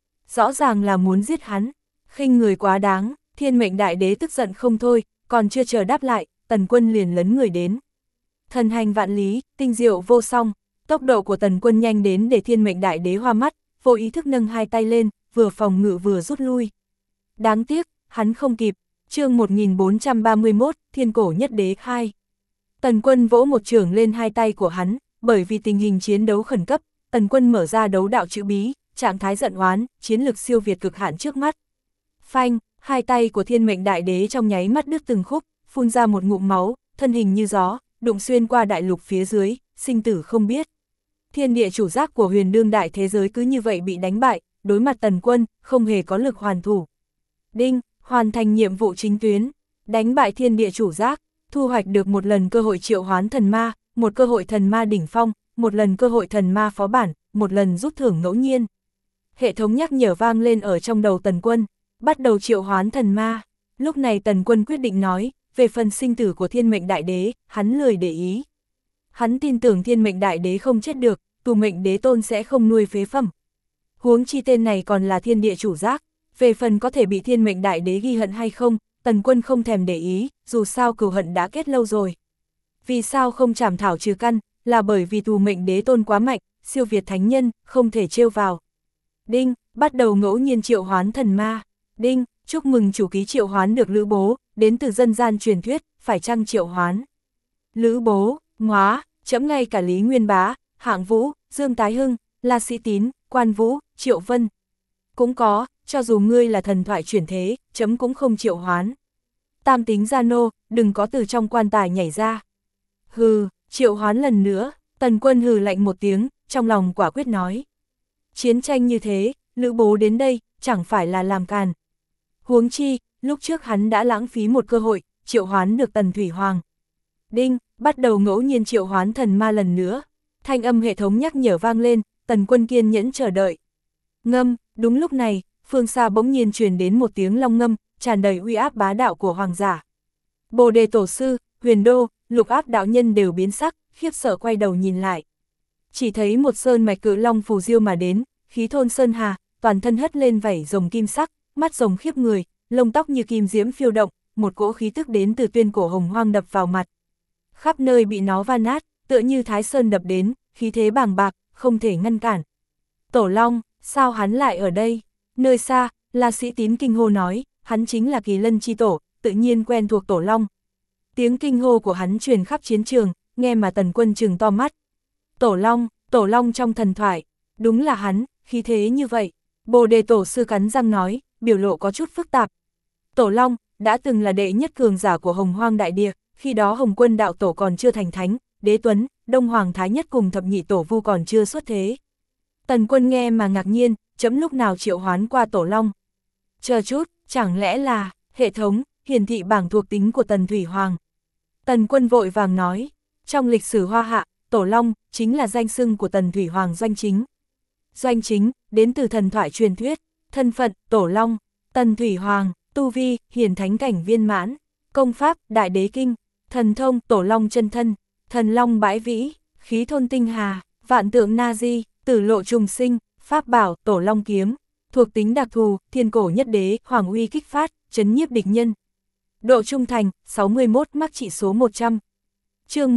Rõ ràng là muốn giết hắn, khinh người quá đáng, Thiên Mệnh Đại Đế tức giận không thôi, còn chưa chờ đáp lại, Tần Quân liền lấn người đến. Thần hành vạn lý, tinh diệu vô song, tốc độ của Tần Quân nhanh đến để Thiên Mệnh Đại Đế hoa mắt, vô ý thức nâng hai tay lên, vừa phòng ngự vừa rút lui. Đáng tiếc, hắn không kịp. Chương 1431, Thiên Cổ Nhất Đế 2. Tần Quân vỗ một chưởng lên hai tay của hắn, bởi vì tình hình chiến đấu khẩn cấp, Tần Quân mở ra đấu đạo chữ bí, trạng thái giận oán, chiến lực siêu việt cực hạn trước mắt. Phanh, hai tay của Thiên Mệnh Đại Đế trong nháy mắt đứt từng khúc, phun ra một ngụm máu, thân hình như gió, đụng xuyên qua đại lục phía dưới, sinh tử không biết. Thiên địa chủ giác của huyền đương đại thế giới cứ như vậy bị đánh bại, đối mặt Tần Quân, không hề có lực hoàn thủ. Đinh, hoàn thành nhiệm vụ chính tuyến, đánh bại thiên địa chủ giác, thu hoạch được một lần cơ hội triệu hoán thần ma, một cơ hội thần ma đỉnh phong, một lần cơ hội thần ma phó bản, một lần rút thưởng ngẫu nhiên. Hệ thống nhắc nhở vang lên ở trong đầu Tần Quân, bắt đầu triệu hoán thần ma. Lúc này Tần Quân quyết định nói, về phần sinh tử của Thiên Mệnh Đại Đế, hắn lười để ý. Hắn tin tưởng Thiên Mệnh Đại Đế không chết được, Tù Mệnh Đế Tôn sẽ không nuôi phế phẩm. Huống chi tên này còn là thiên địa chủ giác, về phần có thể bị Thiên Mệnh Đại Đế ghi hận hay không, Tần Quân không thèm để ý, dù sao cừu hận đã kết lâu rồi. Vì sao không trảm thảo trừ căn, là bởi vì Tù Mệnh Đế Tôn quá mạnh, siêu việt thánh nhân, không thể trêu vào. Đinh, bắt đầu ngẫu nhiên triệu hoán thần ma. Đinh, chúc mừng chủ ký triệu hoán được Lữ Bố, đến từ dân gian truyền thuyết, phải chăng triệu hoán? Lữ Bố, ngóa, chấm ngay cả Lý Nguyên Bá, Hạng Vũ, Dương Tái Hưng, La Sĩ Tín, Quan Vũ, Triệu Vân. Cũng có, cho dù ngươi là thần thoại chuyển thế, chấm cũng không triệu hoán. Tam tính gia nô, đừng có từ trong quan tài nhảy ra. Hừ, triệu hoán lần nữa, Tần Quân hừ lạnh một tiếng, trong lòng quả quyết nói. Chiến tranh như thế, Lữ Bố đến đây, chẳng phải là làm càn. Huống chi, lúc trước hắn đã lãng phí một cơ hội, triệu hoán được Tần Thủy Hoàng. Đinh, bắt đầu ngẫu nhiên triệu hoán thần ma lần nữa. Thanh âm hệ thống nhắc nhở vang lên, Tần Quân kiên nhẫn chờ đợi. Ngâm, đúng lúc này, phương xa bỗng nhiên truyền đến một tiếng long ngâm, tràn đầy uy áp bá đạo của hoàng giả. Bồ Đề Tổ Sư, Huyền Đô, Lục Áp đạo nhân đều biến sắc, khiếp sợ quay đầu nhìn lại. Chỉ thấy một sơn mạch cự long phù diêu mà đến, khí thôn sơn hà, toàn thân hất lên vảy rồng kim sắc, mắt rồng khiếp người, lông tóc như kim diễm phiêu động, một cỗ khí tức đến từ tuyên cổ hồng hoang đập vào mặt. Khắp nơi bị nó va nát, tựa như Thái Sơn đập đến, khí thế bàng bạc, không thể ngăn cản. Tổ Long, sao hắn lại ở đây? Nơi xa, La Sĩ Tín kinh hô nói, hắn chính là Kỳ Lân chi tổ, tự nhiên quen thuộc Tổ Long. Tiếng kinh hô của hắn truyền khắp chiến trường, nghe mà Tần Quân trừng to mắt. Tổ Long trong thần thoại, đúng là hắn, khí thế như vậy. Bồ Đề Tổ sư cắn răng nói, biểu lộ có chút phức tạp. Tổ Long, đã từng là đệ nhất cường giả của Hồng Hoang đại địa, khi đó Hồng Quân đạo tổ còn chưa thành thánh, Đế Tuấn, Đông Hoàng Thái Nhất cùng thập nhị tổ vu còn chưa xuất thế. Tần Quân nghe mà ngạc nhiên, chấm lúc nào triệu hoán qua Tổ Long. Chờ chút, chẳng lẽ là, hệ thống, hiển thị bảng thuộc tính của Tần Thủy Hoàng. Tần Quân vội vàng nói, trong lịch sử Hoa Hạ, Tổ Long, chính là danh xưng của Tần Thủy Hoàng Doanh Chính. Doanh Chính, đến từ thần thoại truyền thuyết, thân phận, Tổ Long, Tần Thủy Hoàng, tu vi, hiển thánh cảnh viên mãn, công pháp, Đại Đế Kinh, thần thông, Tổ Long chân thân, thần long bãi vĩ, khí thôn tinh hà, vạn tượng na di, tử lộ trùng sinh, pháp bảo, Tổ Long kiếm, thuộc tính đặc thù, thiên cổ nhất đế, hoàng uy kích phát, chấn nhiếp địch nhân. Độ trung thành, 61, mắc trị số 100. Chương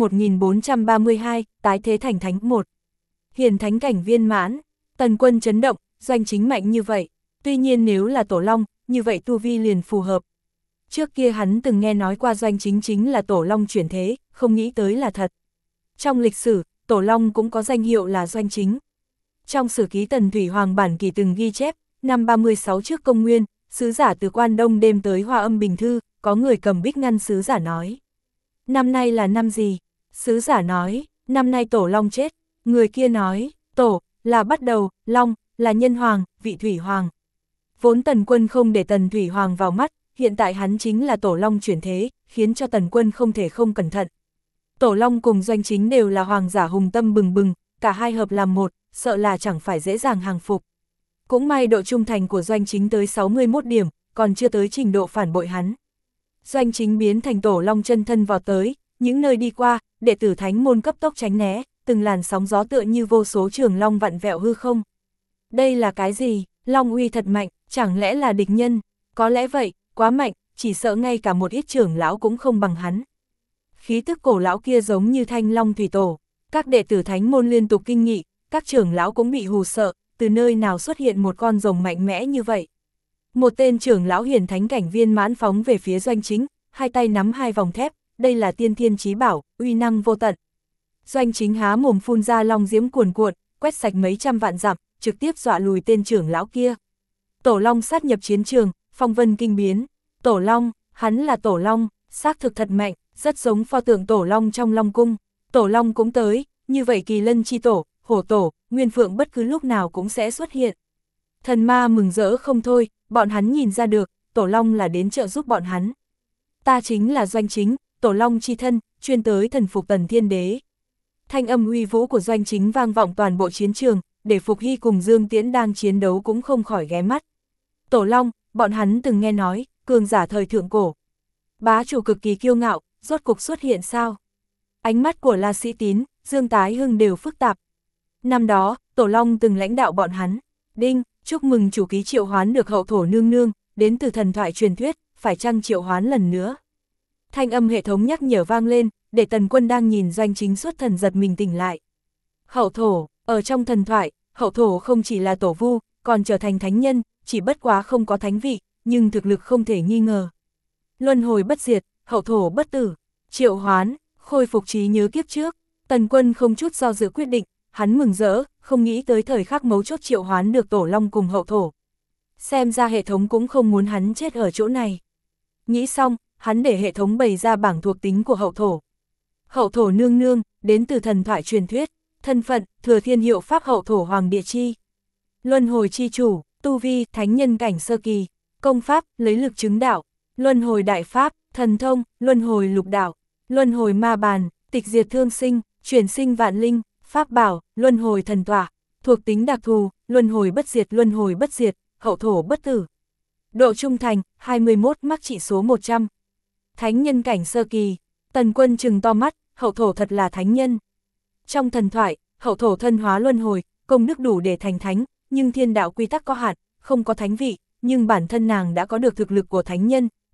1432, tái thế thành thánh 1. Hiển thánh cảnh viên mãn, Tần Quân chấn động, Doanh Chính mạnh như vậy, tuy nhiên nếu là Tổ Long, như vậy tu vi liền phù hợp. Trước kia hắn từng nghe nói qua Doanh Chính chính là Tổ Long chuyển thế, không nghĩ tới là thật. Trong lịch sử, Tổ Long cũng có danh hiệu là Doanh Chính. Trong sử ký Tần Thủy Hoàng bản kỳ từng ghi chép, năm 36 trước công nguyên, sứ giả từ Quan Đông đêm tới Hoa Âm Bình Thư, có người cầm bích ngăn sứ giả nói. Năm nay là năm gì? Sứ giả nói, năm nay Tổ Long chết. Người kia nói, Tổ, là bắt đầu, Long, là nhân hoàng, vị Thủy Hoàng. Vốn Tần Quân không để Tần Thủy Hoàng vào mắt, hiện tại hắn chính là Tổ Long chuyển thế, khiến cho Tần Quân không thể không cẩn thận. Tổ Long cùng Doanh Chính đều là hoàng giả hùng tâm bừng bừng, cả hai hợp làm một, sợ là chẳng phải dễ dàng hàng phục. Cũng may độ trung thành của Doanh Chính tới 61 điểm, còn chưa tới trình độ phản bội hắn. Doanh Chính biến thành Tổ Long chân thân vào tới, những nơi đi qua, đệ tử thánh môn cấp tốc tránh né, từng làn sóng gió tựa như vô số trường long vặn vẹo hư không. Đây là cái gì? Long uy thật mạnh, chẳng lẽ là địch nhân? Có lẽ vậy, quá mạnh, chỉ sợ ngay cả một ít trưởng lão cũng không bằng hắn. Khí tức cổ lão kia giống như Thanh Long thủy tổ, các đệ tử thánh môn liên tục kinh nghị, các trưởng lão cũng bị hù sợ, từ nơi nào xuất hiện một con rồng mạnh mẽ như vậy. Một tên trưởng lão hiển thánh cảnh viên mãn phóng về phía Doanh Chính, hai tay nắm hai vòng thép, đây là tiên thiên chí bảo, uy năng vô tận. Doanh Chính há mồm phun ra long diễm cuồn cuộn, quét sạch mấy trăm vạn dặm, trực tiếp dọa lùi tên trưởng lão kia. Tổ Long sát nhập chiến trường, phong vân kinh biến. Tổ Long, hắn là Tổ Long, xác thực thật mạnh, rất giống pho tượng Tổ Long trong Long Cung. Tổ Long cũng tới, như vậy Kỳ Lân chi tổ, Hổ tổ, Nguyên Phượng bất cứ lúc nào cũng sẽ xuất hiện. Thần ma mừng rỡ không thôi, bọn hắn nhìn ra được, Tổ Long là đến trợ giúp bọn hắn. Ta chính là Doanh Chính, Tổ Long chi thân, chuyên tới thần phục Tần Thiên Đế. Thanh âm uy vũ của Doanh Chính vang vọng toàn bộ chiến trường, để Phục Hy cùng Dương Tiễn đang chiến đấu cũng không khỏi ghé mắt. Tổ Long, bọn hắn từng nghe nói, cường giả thời thượng cổ. Bá chủ cực kỳ kiêu ngạo, rốt cục xuất hiện sao? Ánh mắt của La Sĩ Tín, Dương Tái Hưng đều phức tạp. Năm đó, Tổ Long từng lãnh đạo bọn hắn. Đinh, chúc mừng chủ ký triệu hoán được hậu thổ nương nương, đến từ thần thoại truyền thuyết, phải chăng triệu hoán lần nữa? Thanh âm hệ thống nhắc nhở vang lên, để Tần Quân đang nhìn Doanh Chính xuất thần giật mình tỉnh lại. Hậu thổ, ở trong thần thoại, hậu thổ không chỉ là tổ vu, còn trở thành thánh nhân, chỉ bất quá không có thánh vị, nhưng thực lực không thể nghi ngờ. Luân hồi bất diệt, hậu thổ bất tử, triệu hoán, khôi phục trí nhớ kiếp trước. Tần Quân không chút do dự quyết định, hắn mừng rỡ, không nghĩ tới thời khắc mấu chốt triệu hoán được Tổ Long cùng hậu thổ. Xem ra hệ thống cũng không muốn hắn chết ở chỗ này. Nghĩ xong, hắn để hệ thống bày ra bảng thuộc tính của hậu thổ. Hậu thổ nương nương, đến từ thần thoại truyền thuyết, thân phận, thừa thiên hiệu pháp hậu thổ hoàng địa chi. Luân hồi chi chủ, tu vi, thánh nhân cảnh sơ kỳ, công pháp, lấy lực chứng đạo, luân hồi đại pháp, thần thông, luân hồi lục đạo, luân hồi ma bàn, tịch diệt thương sinh, chuyển sinh vạn linh, pháp bảo, luân hồi thần tỏa, thuộc tính đặc thù, luân hồi bất diệt, hậu thổ bất tử. Độ trung thành, 21, mắc trị số 100. Thánh nhân cảnh sơ kỳ, Tần Quân trừng to mắt, hậu thổ thật là thánh nhân. Trong thần thoại, hậu thổ thân hóa luân hồi, công đức đủ để thành thánh, nhưng thiên đạo quy tắc có hạn, không có thánh vị, nhưng bản thân nàng đã có được thực lực của thánh nhân,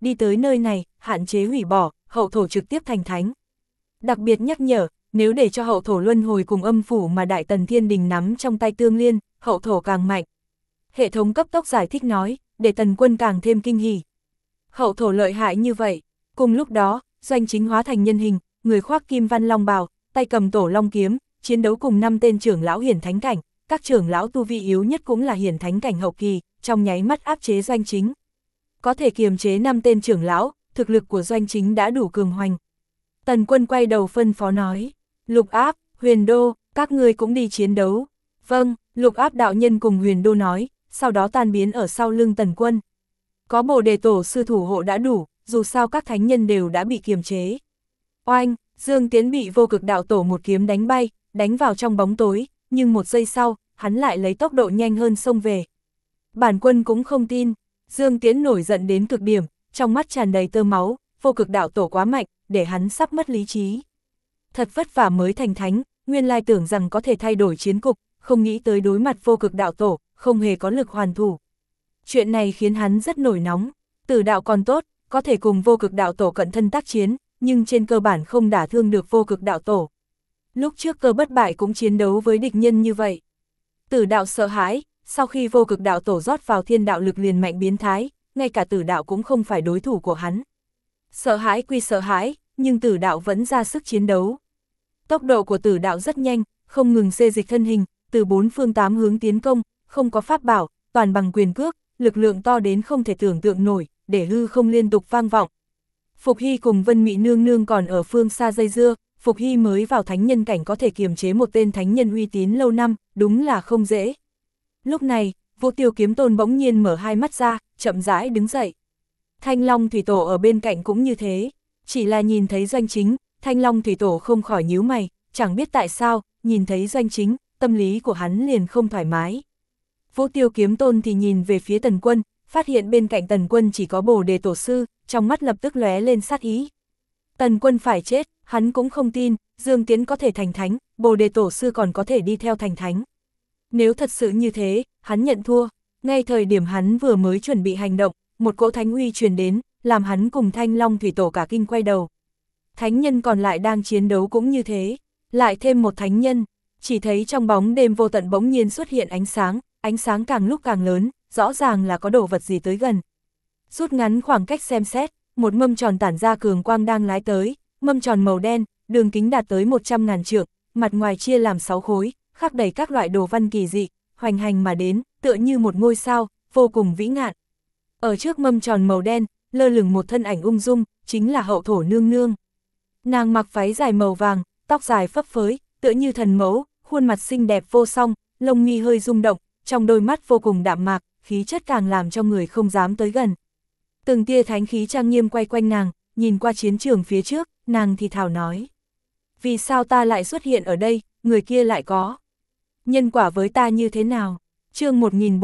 đi tới nơi này, hạn chế hủy bỏ, hậu thổ trực tiếp thành thánh. Đặc biệt nhắc nhở, nếu để cho hậu thổ luân hồi cùng âm phủ mà Đại Tần Thiên Đình nắm trong tay tương liên, hậu thổ càng mạnh. Hệ thống cấp tốc giải thích nói, để Tần Quân càng thêm kinh hỉ. Hậu thổ lợi hại như vậy. Cùng lúc đó, Doanh Chính hóa thành nhân hình, người khoác kim văn long bào, tay cầm tổ long kiếm, chiến đấu cùng 5 tên trưởng lão hiển thánh cảnh, các trưởng lão tu vi yếu nhất cũng là hiển thánh cảnh hậu kỳ, trong nháy mắt áp chế Doanh Chính. Có thể kiềm chế 5 tên trưởng lão, thực lực của Doanh Chính đã đủ cường hoành. Tần Quân quay đầu phân phó nói, Lục Áp, Huyền Đô, các ngươi cũng đi chiến đấu. Vâng, Lục Áp đạo nhân cùng Huyền Đô nói, sau đó tan biến ở sau lưng Tần Quân. Có Bồ Đề Tổ sư thủ hộ đã đủ, dù sao các thánh nhân đều đã bị kiềm chế. Oanh, Dương Tiến bị Vô Cực Đạo Tổ một kiếm đánh bay, đánh vào trong bóng tối, nhưng một giây sau, hắn lại lấy tốc độ nhanh hơn xông về. Bản quân cũng không tin, Dương Tiến nổi giận đến cực điểm, trong mắt tràn đầy tơ máu, Vô Cực Đạo Tổ quá mạnh, để hắn sắp mất lý trí. Thật vất vả mới thành thánh, nguyên lai tưởng rằng có thể thay đổi chiến cục, không nghĩ tới đối mặt Vô Cực Đạo Tổ, không hề có lực hoàn thủ. Chuyện này khiến hắn rất nổi nóng, Tử đạo còn tốt, có thể cùng Vô Cực Đạo Tổ cận thân tác chiến, nhưng trên cơ bản không đả thương được Vô Cực Đạo Tổ. Lúc trước Cơ Bất Bại cũng chiến đấu với địch nhân như vậy. Tử đạo sợ hãi, sau khi Vô Cực Đạo Tổ rót vào thiên đạo lực liền mạnh biến thái, ngay cả tử đạo cũng không phải đối thủ của hắn. Sợ hãi quy sợ hãi, nhưng tử đạo vẫn ra sức chiến đấu. Tốc độ của tử đạo rất nhanh, không ngừng xê dịch thân hình, từ 4 phương 8 hướng tiến công, không có pháp bảo, toàn bằng quyền cước, lực lượng to đến không thể tưởng tượng nổi, để hư không liên tục vang vọng. Phục Hy cùng Vân Mị nương nương còn ở phương xa dây dưa, Phục Hy mới vào thánh nhân cảnh có thể kiềm chế một tên thánh nhân uy tín lâu năm, đúng là không dễ. Lúc này, Vũ Tiêu Kiếm Tôn bỗng nhiên mở hai mắt ra, chậm rãi đứng dậy. Thanh Long Thủy Tổ ở bên cạnh cũng như thế, chỉ là nhìn thấy Doanh Chính, Thanh Long Thủy Tổ không khỏi nhíu mày, chẳng biết tại sao, nhìn thấy Doanh Chính, tâm lý của hắn liền không thoải mái. Vũ Tiêu Kiếm Tôn thì nhìn về phía Tần Quân, phát hiện bên cạnh Tần Quân chỉ có Bồ Đề Tổ sư, trong mắt lập tức lóe lên sát ý. Tần Quân phải chết, hắn cũng không tin, Dương Tiến có thể thành thánh, Bồ Đề Tổ sư còn có thể đi theo thành thánh. Nếu thật sự như thế, hắn nhận thua, ngay thời điểm hắn vừa mới chuẩn bị hành động, một cỗ thánh uy truyền đến, làm hắn cùng Thanh Long Thủy Tổ cả kinh quay đầu. Thánh nhân còn lại đang chiến đấu cũng như thế, lại thêm một thánh nhân, chỉ thấy trong bóng đêm vô tận bỗng nhiên xuất hiện ánh sáng càng lúc càng lớn, rõ ràng là có đồ vật gì tới gần. Rút ngắn khoảng cách xem xét, một mâm tròn tản ra cường quang đang lái tới, mâm tròn màu đen, đường kính đạt tới 100.000 trượng, mặt ngoài chia làm 6 khối, khắc đầy các loại đồ văn kỳ dị, hoành hành mà đến, tựa như một ngôi sao, vô cùng vĩ ngạn. Ở trước mâm tròn màu đen, lơ lửng một thân ảnh ung dung, chính là Hậu Thổ nương nương. Nàng mặc váy dài màu vàng, tóc dài phấp phới, tựa như thần mẫu, khuôn mặt xinh đẹp vô song, lông mi hơi rung động, trong đôi mắt vô cùng đạm mạc, khí chất càng làm cho người không dám tới gần. Từng tia thánh khí trang nghiêm quay quanh nàng, nhìn qua chiến trường phía trước, nàng thì thào nói. Vì sao ta lại xuất hiện ở đây, người kia lại có? Nhân quả với ta như thế nào? Chương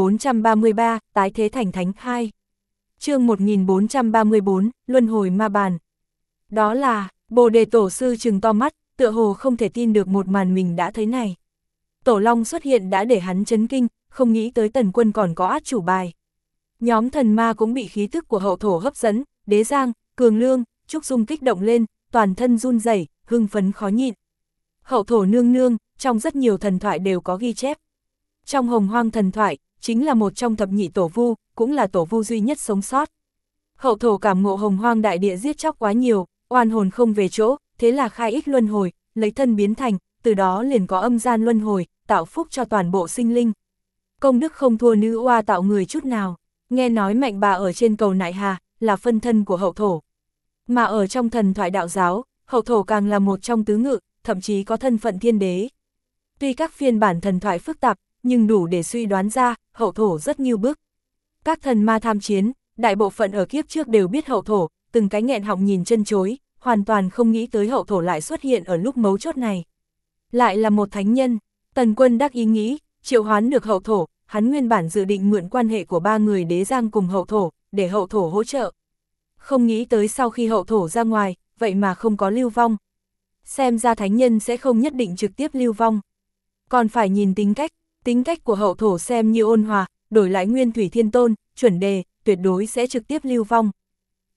1433, Tái thế thành thánh 2. Chương 1434, Luân hồi ma bàn. Đó là, Bồ Đề Tổ sư trừng to mắt, tựa hồ không thể tin được một màn mình đã thấy này. Tổ Long xuất hiện đã để hắn chấn kinh, không nghĩ tới Tần Quân còn có át chủ bài. Nhóm thần ma cũng bị khí tức của Hậu Thổ hấp dẫn, Đế Giang, Cường Lương, Trúc Dung kích động lên, toàn thân run rẩy, hưng phấn khó nhịn. Hậu Thổ nương nương, trong rất nhiều thần thoại đều có ghi chép. Trong Hồng Hoang thần thoại, chính là một trong thập nhị tổ vu, cũng là tổ vu duy nhất sống sót. Hậu Thổ cảm ngộ Hồng Hoang đại địa giết chóc quá nhiều, oan hồn không về chỗ, thế là khai ích luân hồi, lấy thân biến thành, từ đó liền có âm gian luân hồi, tạo phúc cho toàn bộ sinh linh. Công đức không thua nữ oa tạo người chút nào, nghe nói Mạnh Bà ở trên cầu Nại Hà, là phân thân của Hậu Thổ. Mà ở trong thần thoại đạo giáo, Hậu Thổ càng là một trong tứ ngự, thậm chí có thân phận thiên đế. Tuy các phiên bản thần thoại phức tạp, nhưng đủ để suy đoán ra, Hậu Thổ rất nghiêu bức. Các thần ma tham chiến, đại bộ phận ở kiếp trước đều biết Hậu Thổ, từng cái nghẹn họng nhìn chân chối, hoàn toàn không nghĩ tới Hậu Thổ lại xuất hiện ở lúc mấu chốt này. Lại là một thánh nhân, Tần Quân đắc ý nghĩ, triệu hoán được Hậu Thổ, hắn nguyên bản dự định mượn quan hệ của ba người Đế Giang cùng Hậu Thổ, để Hậu Thổ hỗ trợ. Không nghĩ tới sau khi Hậu Thổ ra ngoài, vậy mà không có lưu vong. Xem ra thánh nhân sẽ không nhất định trực tiếp lưu vong. Còn phải nhìn tính cách của Hậu Thổ xem như ôn hòa, đổi lại Nguyên Thủy Thiên Tôn, chuẩn đề, tuyệt đối sẽ trực tiếp lưu vong.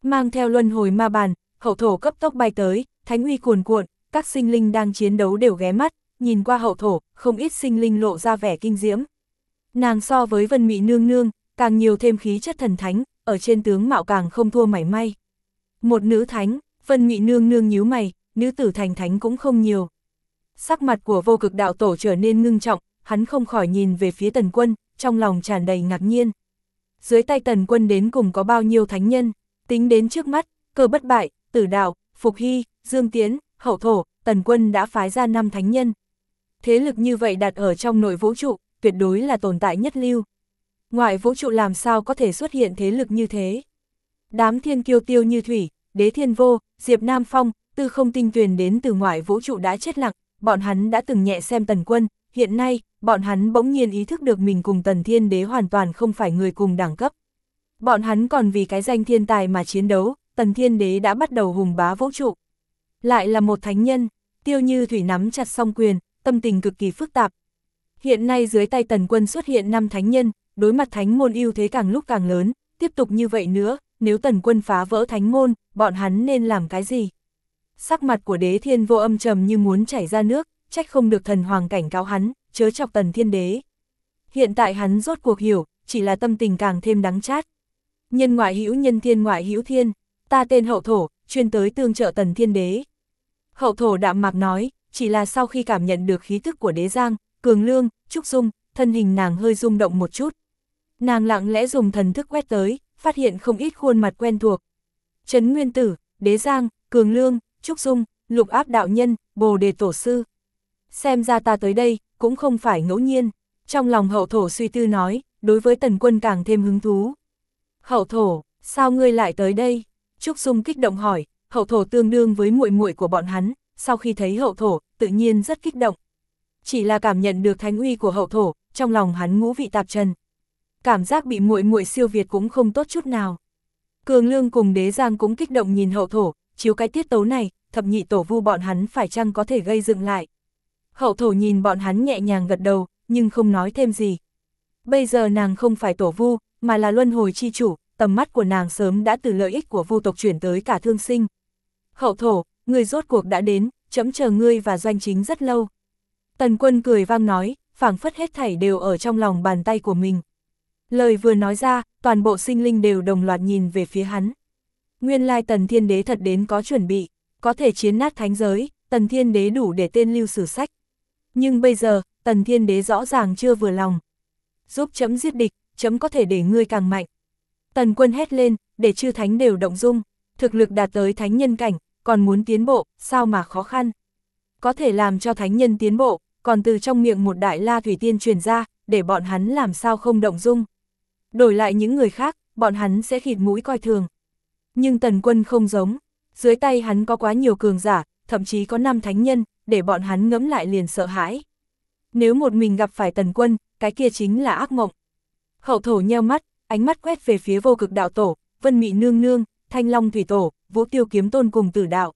Mang theo luân hồi ma bàn, hậu thổ cấp tốc bay tới, thánh uy cuồn cuộn, các sinh linh đang chiến đấu đều ghé mắt, nhìn qua hậu thổ, không ít sinh linh lộ ra vẻ kinh diễm. Nàng so với Vân Mị nương nương, càng nhiều thêm khí chất thần thánh, ở trên tướng mạo càng không thua mảy may. Một nữ thánh, Vân Mị nương nương nhíu mày, nữ tử thành thánh cũng không nhiều. Sắc mặt của Vô Cực đạo tổ trở nên ngưng trọng, hắn không khỏi nhìn về phía Tần Quân, trong lòng tràn đầy ngạc nhiên. Dưới tay Tần Quân đến cùng có bao nhiêu thánh nhân, tính đến trước mắt, Cơ Bất Bại, Tử Đạo, Phục Hy, Dương Tiến, Hậu Thổ, Tần Quân đã phái ra 5 thánh nhân. Thế lực như vậy đặt ở trong nội vũ trụ, tuyệt đối là tồn tại nhất lưu. Ngoại vũ trụ làm sao có thể xuất hiện thế lực như thế? Đám thiên kiêu Tiêu Như Thủy, Đế Thiên Vô, Diệp Nam Phong, Tư Không Tinh Tuyền đến từ ngoại vũ trụ đã chết lặng, bọn hắn đã từng nhẹ xem Tần Quân, hiện nay, bọn hắn bỗng nhiên ý thức được mình cùng Tần Thiên Đế hoàn toàn không phải người cùng đẳng cấp. Bọn hắn còn vì cái danh thiên tài mà chiến đấu, Tần Thiên Đế đã bắt đầu hùng bá vũ trụ. Lại là một thánh nhân, Tiêu Như Thủy nắm chặt song quyền, tâm tình cực kỳ phức tạp. Hiện nay dưới tay Tần Quân xuất hiện 5 thánh nhân, đối mặt thánh môn ưu thế càng lúc càng lớn, tiếp tục như vậy nữa, nếu Tần Quân phá vỡ thánh môn, bọn hắn nên làm cái gì? Sắc mặt của Đế Thiên Vô âm trầm như muốn chảy ra nước, trách không được thần hoàng cảnh cáo hắn, chớ chọc Tần Thiên Đế. Hiện tại hắn rốt cuộc hiểu, chỉ là tâm tình càng thêm đắng chát. Nhân ngoại hữu nhân, thiên ngoại hữu thiên, ta tên Hậu Thổ, chuyên tới tương trợ Tần Thiên Đế. Hậu Thổ đạm mạc nói, chỉ là sau khi cảm nhận được khí thức của Đế Giang, Cường Lương, Trúc Dung, thân hình nàng hơi rung động một chút. Nàng lặng lẽ dùng thần thức quét tới, phát hiện không ít khuôn mặt quen thuộc. Trấn Nguyên Tử, Đế Giang, Cường Lương, Trúc Dung, Lục Áp đạo nhân, Bồ Đề tổ sư. Xem ra ta tới đây, cũng không phải ngẫu nhiên. Trong lòng Hậu Thổ suy tư nói, đối với Tần Quân càng thêm hứng thú. Hậu Thổ, sao ngươi lại tới đây? Trúc Dung kích động hỏi, Hậu Thổ tương đương với muội muội của bọn hắn, sau khi thấy Hậu Thổ, tự nhiên rất kích động. Chỉ là cảm nhận được thánh uy của Hậu Thổ, trong lòng hắn ngũ vị tạp trần. Cảm giác bị muội muội siêu việt cũng không tốt chút nào. Cường Lương cùng Đế Giang cũng kích động nhìn Hậu Thổ, chiếu cái tiết tấu này, thập nhị tổ vu bọn hắn phải chăng có thể gây dựng lại. Hậu Thổ nhìn bọn hắn nhẹ nhàng gật đầu, nhưng không nói thêm gì. Bây giờ nàng không phải tổ vu, mà là luân hồi chi chủ, tầm mắt của nàng sớm đã từ lợi ích của vu tộc chuyển tới cả thương sinh. Hậu Thổ, người rốt cuộc đã đến, chấm chờ ngươi và Doanh Chính rất lâu. Tần Quân cười vang nói, phảng phất hết thảy đều ở trong lòng bàn tay của mình. Lời vừa nói ra, toàn bộ sinh linh đều đồng loạt nhìn về phía hắn. Nguyên lai Tần Thiên Đế thật đến có chuẩn bị, có thể chiến nát thánh giới, Tần Thiên Đế đủ để tên lưu sử sách. Nhưng bây giờ, Tần Thiên Đế rõ ràng chưa vừa lòng. Giúp chấm giết địch, chấm có thể để ngươi càng mạnh. Tần Quân hét lên, để chư thánh đều động dung, thực lực đạt tới thánh nhân cảnh, còn muốn tiến bộ, sao mà khó khăn. Có thể làm cho thánh nhân tiến bộ, còn từ trong miệng một đại la thủy tiên truyền ra, để bọn hắn làm sao không động dung. Đổi lại những người khác, bọn hắn sẽ khịt mũi coi thường. Nhưng Tần Quân không giống, dưới tay hắn có quá nhiều cường giả, thậm chí có 5 thánh nhân, để bọn hắn ngẫm lại liền sợ hãi. Nếu một mình gặp phải Tần Quân, cái kia chính là ác mộng. Hậu Thổ nheo mắt, ánh mắt quét về phía Vô Cực đạo tổ, Vân Mị nương nương, Thanh Long thủy tổ, Vũ Tiêu kiếm tôn cùng Tử Đạo.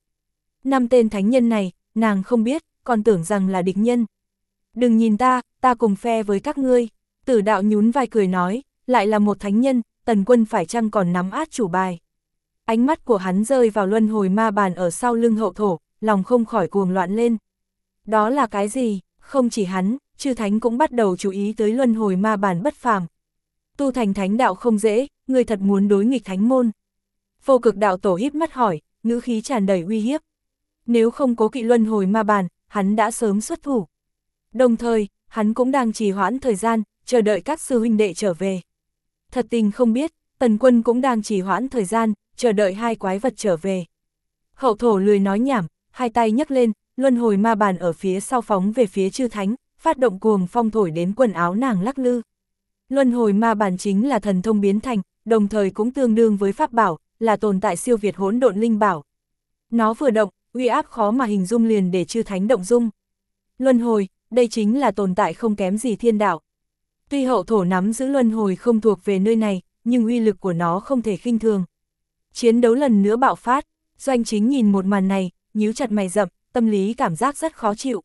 5 tên thánh nhân này, nàng không biết, còn tưởng rằng là địch nhân. Đừng nhìn ta cùng phe với các ngươi. Tử Đạo nhún vai cười nói, lại là một thánh nhân, Tần Quân phải chăng còn nắm át chủ bài. Ánh mắt của hắn rơi vào luân hồi ma bàn ở sau lưng Hậu Thổ, lòng không khỏi cuồng loạn lên. Đó là cái gì? Không chỉ hắn, chư thánh cũng bắt đầu chú ý tới luân hồi ma bàn bất phàm. Tu thành thánh đạo không dễ, người thật muốn đối nghịch thánh môn. Vô Cực đạo tổ híp mắt hỏi, ngữ khí tràn đầy uy hiếp. Nếu không cố kỵ luân hồi ma bàn, hắn đã sớm xuất thủ. Đồng thời, hắn cũng đang trì hoãn thời gian, chờ đợi các sư huynh đệ trở về. Thật tình không biết, Tần Quân cũng đang trì hoãn thời gian, chờ đợi 2 quái vật trở về. Hậu Thổ lười nói nhảm, hai tay nhấc lên, luân hồi ma bàn ở phía sau phóng về phía chư thánh, phát động cuồng phong thổi đến quần áo nàng lắc lư. Luân hồi ma bàn chính là thần thông biến thành, đồng thời cũng tương đương với pháp bảo, là tồn tại siêu việt hỗn độn linh bảo. Nó vừa động, uy áp khó mà hình dung liền để chư thánh động dung. Luân hồi, đây chính là tồn tại không kém gì thiên đạo. Tuy Hậu Thổ nắm giữ luân hồi không thuộc về nơi này, nhưng uy lực của nó không thể khinh thường. Chiến đấu lần nữa bạo phát, Doanh Chính nhìn một màn này, nhíu chặt mày rậm, tâm lý cảm giác rất khó chịu.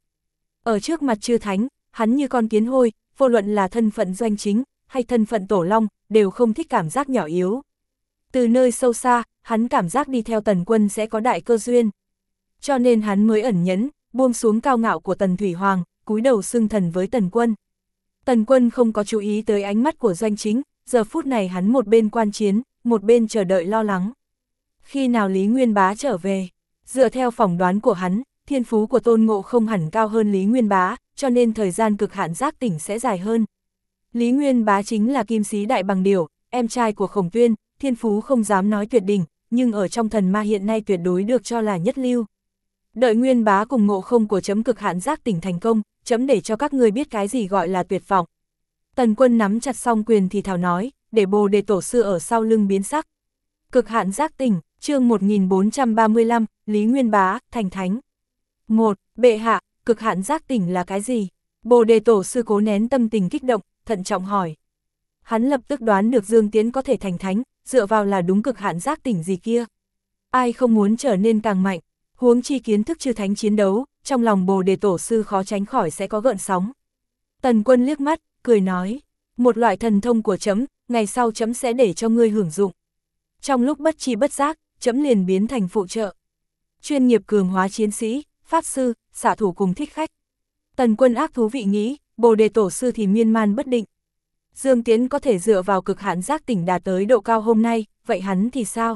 Ở trước mặt chư thánh, hắn như con kiến hôi, vô luận là thân phận Doanh Chính, hay thân phận Tổ Long, đều không thích cảm giác nhỏ yếu. Từ nơi sâu xa, hắn cảm giác đi theo Tần Quân sẽ có đại cơ duyên. Cho nên hắn mới ẩn nhẫn, buông xuống cao ngạo của Tần Thủy Hoàng, cúi đầu xưng thần với Tần Quân. Tần Quân không có chú ý tới ánh mắt của Doanh Chính, giờ phút này hắn một bên quan chiến, một bên chờ đợi lo lắng. Khi nào Lý Nguyên Bá trở về? Dựa theo phỏng đoán của hắn, thiên phú của Tôn Ngộ không hẳn cao hơn Lý Nguyên Bá, cho nên thời gian cực hạn giác tỉnh sẽ dài hơn. Lý Nguyên Bá chính là Kim Sĩ Đại Bằng Điểu, em trai của Khổng Tuyên, thiên phú không dám nói tuyệt đỉnh, nhưng ở trong thần ma hiện nay tuyệt đối được cho là nhất lưu. Đợi Nguyên Bá cùng Ngộ không của chấm cực hạn giác tỉnh thành công, chấm để cho các ngươi biết cái gì gọi là tuyệt vọng. Tần Quân nắm chặt song quyền thì thào nói, để Bồ Đề Tổ sư ở sau lưng biến sắc. Cực hạn giác tỉnh, chương 1435, Lý Nguyên Bá, thành thánh. 1. Bệ hạ, cực hạn giác tỉnh là cái gì? Bồ Đề Tổ sư cố nén tâm tình kích động, thận trọng hỏi. Hắn lập tức đoán được Dương Tiễn có thể thành thánh, dựa vào là đúng cực hạn giác tỉnh gì kia. Ai không muốn trở nên càng mạnh, huống chi kiến thức chư thánh chiến đấu, trong lòng Bồ Đề Tổ sư khó tránh khỏi sẽ có gợn sóng. Tần Quân liếc mắt, cười nói, một loại thần thông của chấm, ngày sau chấm sẽ để cho ngươi hưởng dụng. Trong lúc bất tri bất giác, chấm liền biến thành phụ trợ. Chuyên nghiệp cường hóa chiến sĩ, pháp sư, xạ thủ cùng thích khách. Tần Quân ác thú vị nghĩ, Bồ Đề Tổ sư thì miên man bất định. Dương Tiễn có thể dựa vào cực hạn giác tỉnh đạt tới độ cao hôm nay, vậy hắn thì sao?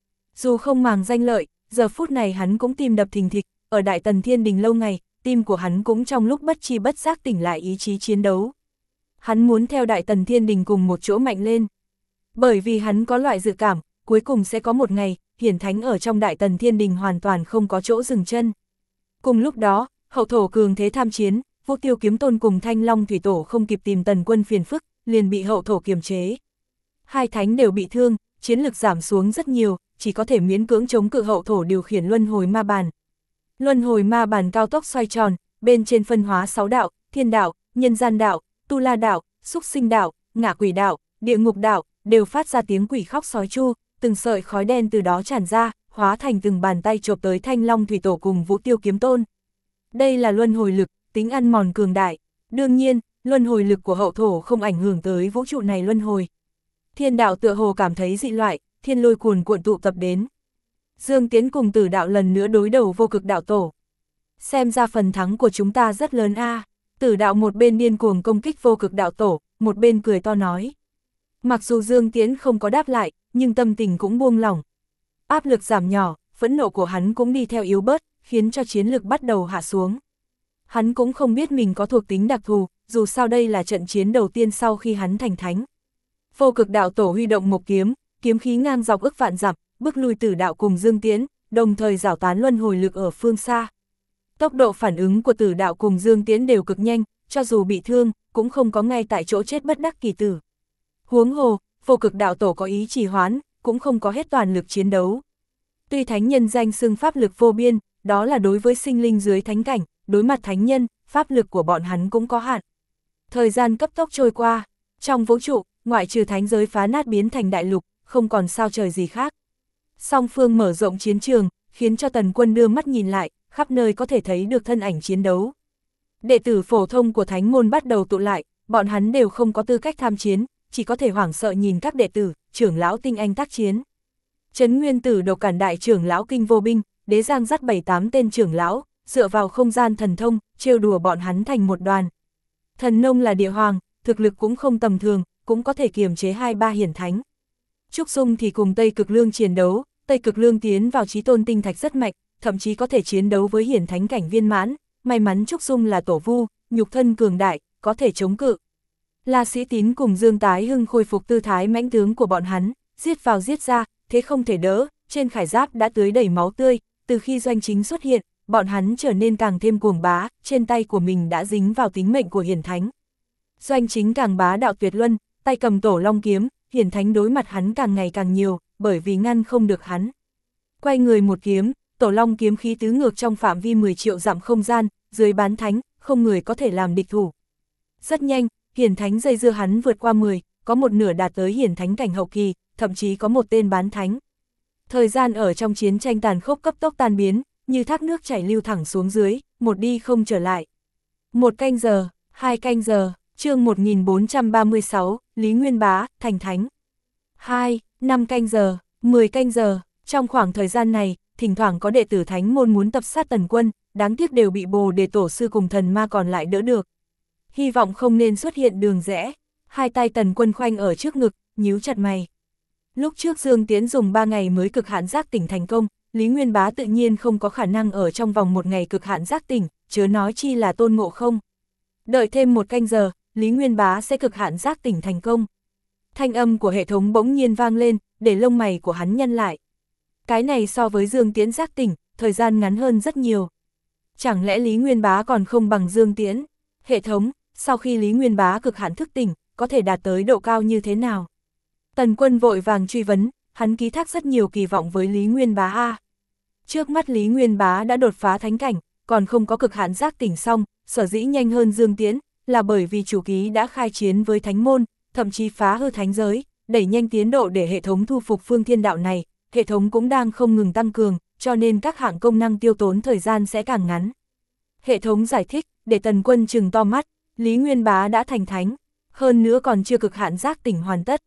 Dù không màng danh lợi, giờ phút này hắn cũng tim đập thình thịch, ở Đại Tần Thiên Đình lâu ngày, tim của hắn cũng trong lúc bất tri bất giác tỉnh lại ý chí chiến đấu. Hắn muốn theo Đại Tần Thiên Đình cùng một chỗ mạnh lên. Bởi vì hắn có loại dự cảm, cuối cùng sẽ có một ngày, hiển thánh ở trong Đại Tần Thiên Đình hoàn toàn không có chỗ dừng chân. Cùng lúc đó, hậu thổ cường thế tham chiến, Vô Tiêu Kiếm Tôn cùng Thanh Long Thủy Tổ không kịp tìm Tần Quân phiền phức, liền bị hậu thổ kiềm chế. Hai thánh đều bị thương, chiến lực giảm xuống rất nhiều, chỉ có thể miễn cưỡng chống cự hậu thổ điều khiển luân hồi ma bàn. Luân hồi ma bàn cao tốc xoay tròn, bên trên phân hóa 6 đạo, thiên đạo, nhân gian đạo, tu la đạo, súc sinh đạo, ngạ quỷ đạo, địa ngục đạo, đều phát ra tiếng quỷ khóc sói chu, từng sợi khói đen từ đó tràn ra, hóa thành từng bàn tay chộp tới Thanh Long Thủy Tổ cùng Vũ Tiêu Kiếm Tôn. Đây là luân hồi lực, tính ăn mòn cường đại. Đương nhiên, luân hồi lực của hậu thổ không ảnh hưởng tới vũ trụ này luân hồi. Thiên đạo tựa hồ cảm thấy dị loại, thiên lôi cuồn cuộn tụ tập đến. Dương Tiễn cùng Tử đạo lần nữa đối đầu Vô Cực đạo tổ. Xem ra phần thắng của chúng ta rất lớn a. Tử đạo một bên điên cuồng công kích Vô Cực đạo tổ, một bên cười to nói. Mặc dù Dương Tiễn không có đáp lại, nhưng tâm tình cũng buông lỏng. Áp lực giảm nhỏ, phẫn nộ của hắn cũng đi theo yếu bớt, khiến cho chiến lực bắt đầu hạ xuống. Hắn cũng không biết mình có thuộc tính đặc thù, dù sao đây là trận chiến đầu tiên sau khi hắn thành thánh. Vô Cực đạo tổ huy động một kiếm, kiếm khí ngang dọc ức vạn dặm, bức lui Tử đạo cùng Dương Tiễn, đồng thời giảo tán luân hồi lực ở phương xa. Tốc độ phản ứng của Tử đạo cùng Dương Tiễn đều cực nhanh, cho dù bị thương, cũng không có ngay tại chỗ chết bất đắc kỳ tử. Huống hồ, Vô Cực đạo tổ có ý trì hoãn, cũng không có hết toàn lực chiến đấu. Tuy thánh nhân danh xưng pháp lực vô biên, đó là đối với sinh linh dưới thánh cảnh, đối mặt thánh nhân, pháp lực của bọn hắn cũng có hạn. Thời gian cấp tốc trôi qua, trong vũ trụ, ngoại trừ thánh giới phá nát biến thành đại lục, không còn sao trời gì khác. Song phương mở rộng chiến trường, khiến cho Tần Quân đưa mắt nhìn lại, khắp nơi có thể thấy được thân ảnh chiến đấu. Đệ tử phổ thông của thánh môn bắt đầu tụ lại, bọn hắn đều không có tư cách tham chiến, chỉ có thể hoảng sợ nhìn các đệ tử, trưởng lão tinh anh tác chiến. Trấn Nguyên Tử độc cản đại trưởng lão Kinh Vô Binh, Đế Giang dắt 7-8 tên trưởng lão, dựa vào không gian thần thông, trêu đùa bọn hắn thành một đoàn. Thần Nông là địa hoàng, thực lực cũng không tầm thường, cũng có thể kiềm chế 2-3 hiển thánh. Trúc Dung thì cùng Tây Cực Lương chiến đấu, Tây Cực Lương tiến vào chí tôn tinh thạch rất mạnh, thậm chí có thể chiến đấu với hiển thánh cảnh viên mãn, may mắn Trúc Dung là tổ vu, nhục thân cường đại, có thể chống cự. La Sĩ Tín cùng Dương Tái Hưng khôi phục tư thái mãnh tướng của bọn hắn, giết vào giết ra, thế không thể đỡ, trên khải giáp đã tưới đầy máu tươi, từ khi Doanh Chính xuất hiện, bọn hắn trở nên càng thêm cuồng bá, trên tay của mình đã dính vào tính mệnh của hiển thánh. Doanh Chính càng bá đạo tuyệt luân, tay cầm tổ long kiếm, hiển thánh đối mặt hắn càng ngày càng nhiều, bởi vì ngăn không được hắn. Quay người một kiếm, tổ long kiếm khí tứ ngược trong phạm vi 10 triệu dặm không gian, dưới bán thánh, không người có thể làm địch thủ. Rất nhanh, hiển thánh dây dưa hắn vượt qua 10, có một nửa đạt tới hiển thánh cảnh hậu kỳ, thậm chí có một tên bán thánh. Thời gian ở trong chiến tranh tàn khốc cấp tốc tan biến, như thác nước chảy lưu thẳng xuống dưới, một đi không trở lại. 1 canh giờ, 2 canh giờ, chương 1436, Lý Nguyên Bá, thành thánh. 2, 5 canh giờ, 10 canh giờ, trong khoảng thời gian này, thỉnh thoảng có đệ tử thánh môn muốn tập sát Tần Quân, đáng tiếc đều bị Bồ Đề tổ sư cùng thần ma còn lại đỡ được. Hy vọng không nên xuất hiện đường rẽ. Hai tay Tần Quân khoanh ở trước ngực, nhíu chặt mày. Lúc trước Dương Tiễn dùng 3 ngày mới cực hạn giác tỉnh thành công, Lý Nguyên Bá tự nhiên không có khả năng ở trong vòng 1 ngày cực hạn giác tỉnh, chớ nói chi là Tôn Ngộ Không. Đợi thêm 1 canh giờ, Lý Nguyên Bá sẽ cực hạn giác tỉnh thành công. Thanh âm của hệ thống bỗng nhiên vang lên, để lông mày của hắn nhăn lại. Cái này so với Dương Tiễn giác tỉnh, thời gian ngắn hơn rất nhiều. Chẳng lẽ Lý Nguyên Bá còn không bằng Dương Tiễn? Hệ thống, sau khi Lý Nguyên Bá cực hạn thức tỉnh, có thể đạt tới độ cao như thế nào? Tần Quân vội vàng truy vấn, hắn ký thác rất nhiều kỳ vọng với Lý Nguyên Bá a. Trước mắt Lý Nguyên Bá đã đột phá thánh cảnh, còn không có cực hạn giác tỉnh xong, sở dĩ nhanh hơn Dương Tiễn, là bởi vì chủ ký đã khai chiến với thánh môn, thậm chí phá hư thánh giới, đẩy nhanh tiến độ để hệ thống thu phục phương thiên đạo này, hệ thống cũng đang không ngừng tăng cường, cho nên các hạng công năng tiêu tốn thời gian sẽ càng ngắn. Hệ thống giải thích, để Tần Quân trừng to mắt, Lý Nguyên Bá đã thành thánh, hơn nữa còn chưa cực hạn giác tỉnh hoàn tất,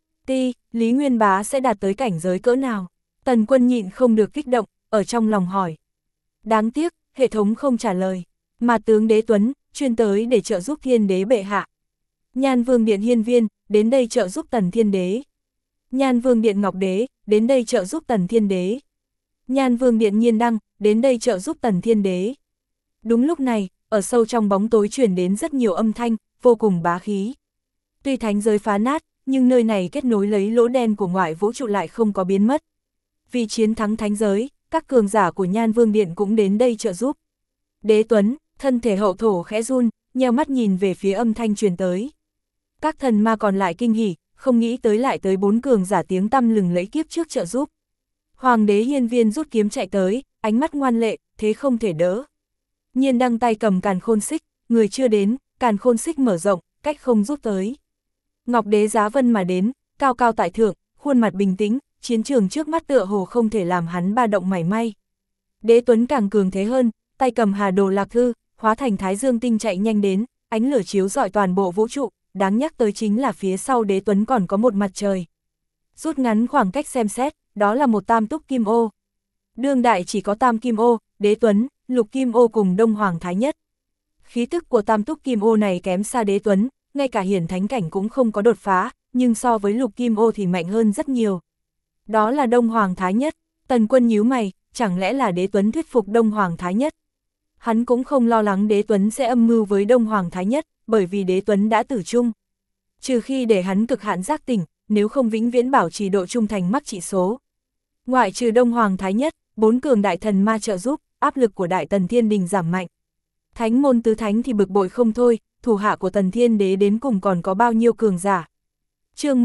Lý Nguyên Bá sẽ đạt tới cảnh giới cỡ nào? Tần Quân nhịn không được kích động, ở trong lòng hỏi. Đáng tiếc, hệ thống không trả lời, mà tướng Đế Tuấn, chuyên tới để trợ giúp Thiên Đế bệ hạ. Nhan Vương Điện Hiên Viên, đến đây trợ giúp Tần Thiên Đế. Nhan Vương Điện Ngọc Đế, đến đây trợ giúp Tần Thiên Đế. Nhan Vương Điện Nhiên Đăng, đến đây trợ giúp Tần Thiên Đế. Đúng lúc này, ở sâu trong bóng tối truyền đến rất nhiều âm thanh, vô cùng bá khí. Tuy thánh giới phá nát, nhưng nơi này kết nối lấy lỗ đen của ngoại vũ trụ lại không có biến mất. Vì chiến thắng thánh giới, các cường giả của Nhan Vương Điện cũng đến đây trợ giúp. Đế Tuấn, thân thể hậu thổ khẽ run, nheo mắt nhìn về phía âm thanh truyền tới. Các thần ma còn lại kinh hỉ, không nghĩ tới lại tới 4 cường giả tiếng tăm lừng lẫy kiếp trước trợ giúp. Hoàng đế Hiên Viên rút kiếm chạy tới, ánh mắt ngoan lệ, thế không thể đỡ. Nhiên Đăng tay cầm càn khôn xích, người chưa đến, càn khôn xích mở rộng, cách không rút tới. Ngọc Đế giá vân mà đến, cao cao tại thượng, khuôn mặt bình tĩnh, chiến trường trước mắt tựa hồ không thể làm hắn ba động mảy may. Đế Tuấn càng cường thế hơn, tay cầm Hà Đồ Lạc Thư, hóa thành Thái Dương Tinh chạy nhanh đến, ánh lửa chiếu rọi toàn bộ vũ trụ, đáng nhắc tới chính là phía sau Đế Tuấn còn có một mặt trời. Rút ngắn khoảng cách xem xét, đó là một tam túc kim ô. Đương đại chỉ có tam kim ô, Đế Tuấn, lục kim ô cùng Đông Hoàng Thái Nhất. Khí tức của tam túc kim ô này kém xa Đế Tuấn, ngay cả hiển thánh cảnh cũng không có đột phá, nhưng so với lục kim ô thì mạnh hơn rất nhiều. Đó là Đông Hoàng Thái Nhất. Tần Quân nhíu mày, chẳng lẽ là Đế Tuấn thuyết phục Đông Hoàng Thái Nhất? Hắn cũng không lo lắng Đế Tuấn sẽ âm mưu với Đông Hoàng Thái Nhất, bởi vì Đế Tuấn đã tử chung. Trừ khi để hắn cực hạn giác tỉnh, nếu không vĩnh viễn bảo trì độ trung thành mắc trị số. Ngoại trừ Đông Hoàng Thái Nhất, 4 cường đại thần ma trợ giúp, áp lực của Đại Tần Thiên Đình giảm mạnh. Thánh môn tứ thánh thì bực bội không thôi, thủ hạ của Tần Thiên Đế đến cùng còn có bao nhiêu cường giả. Chương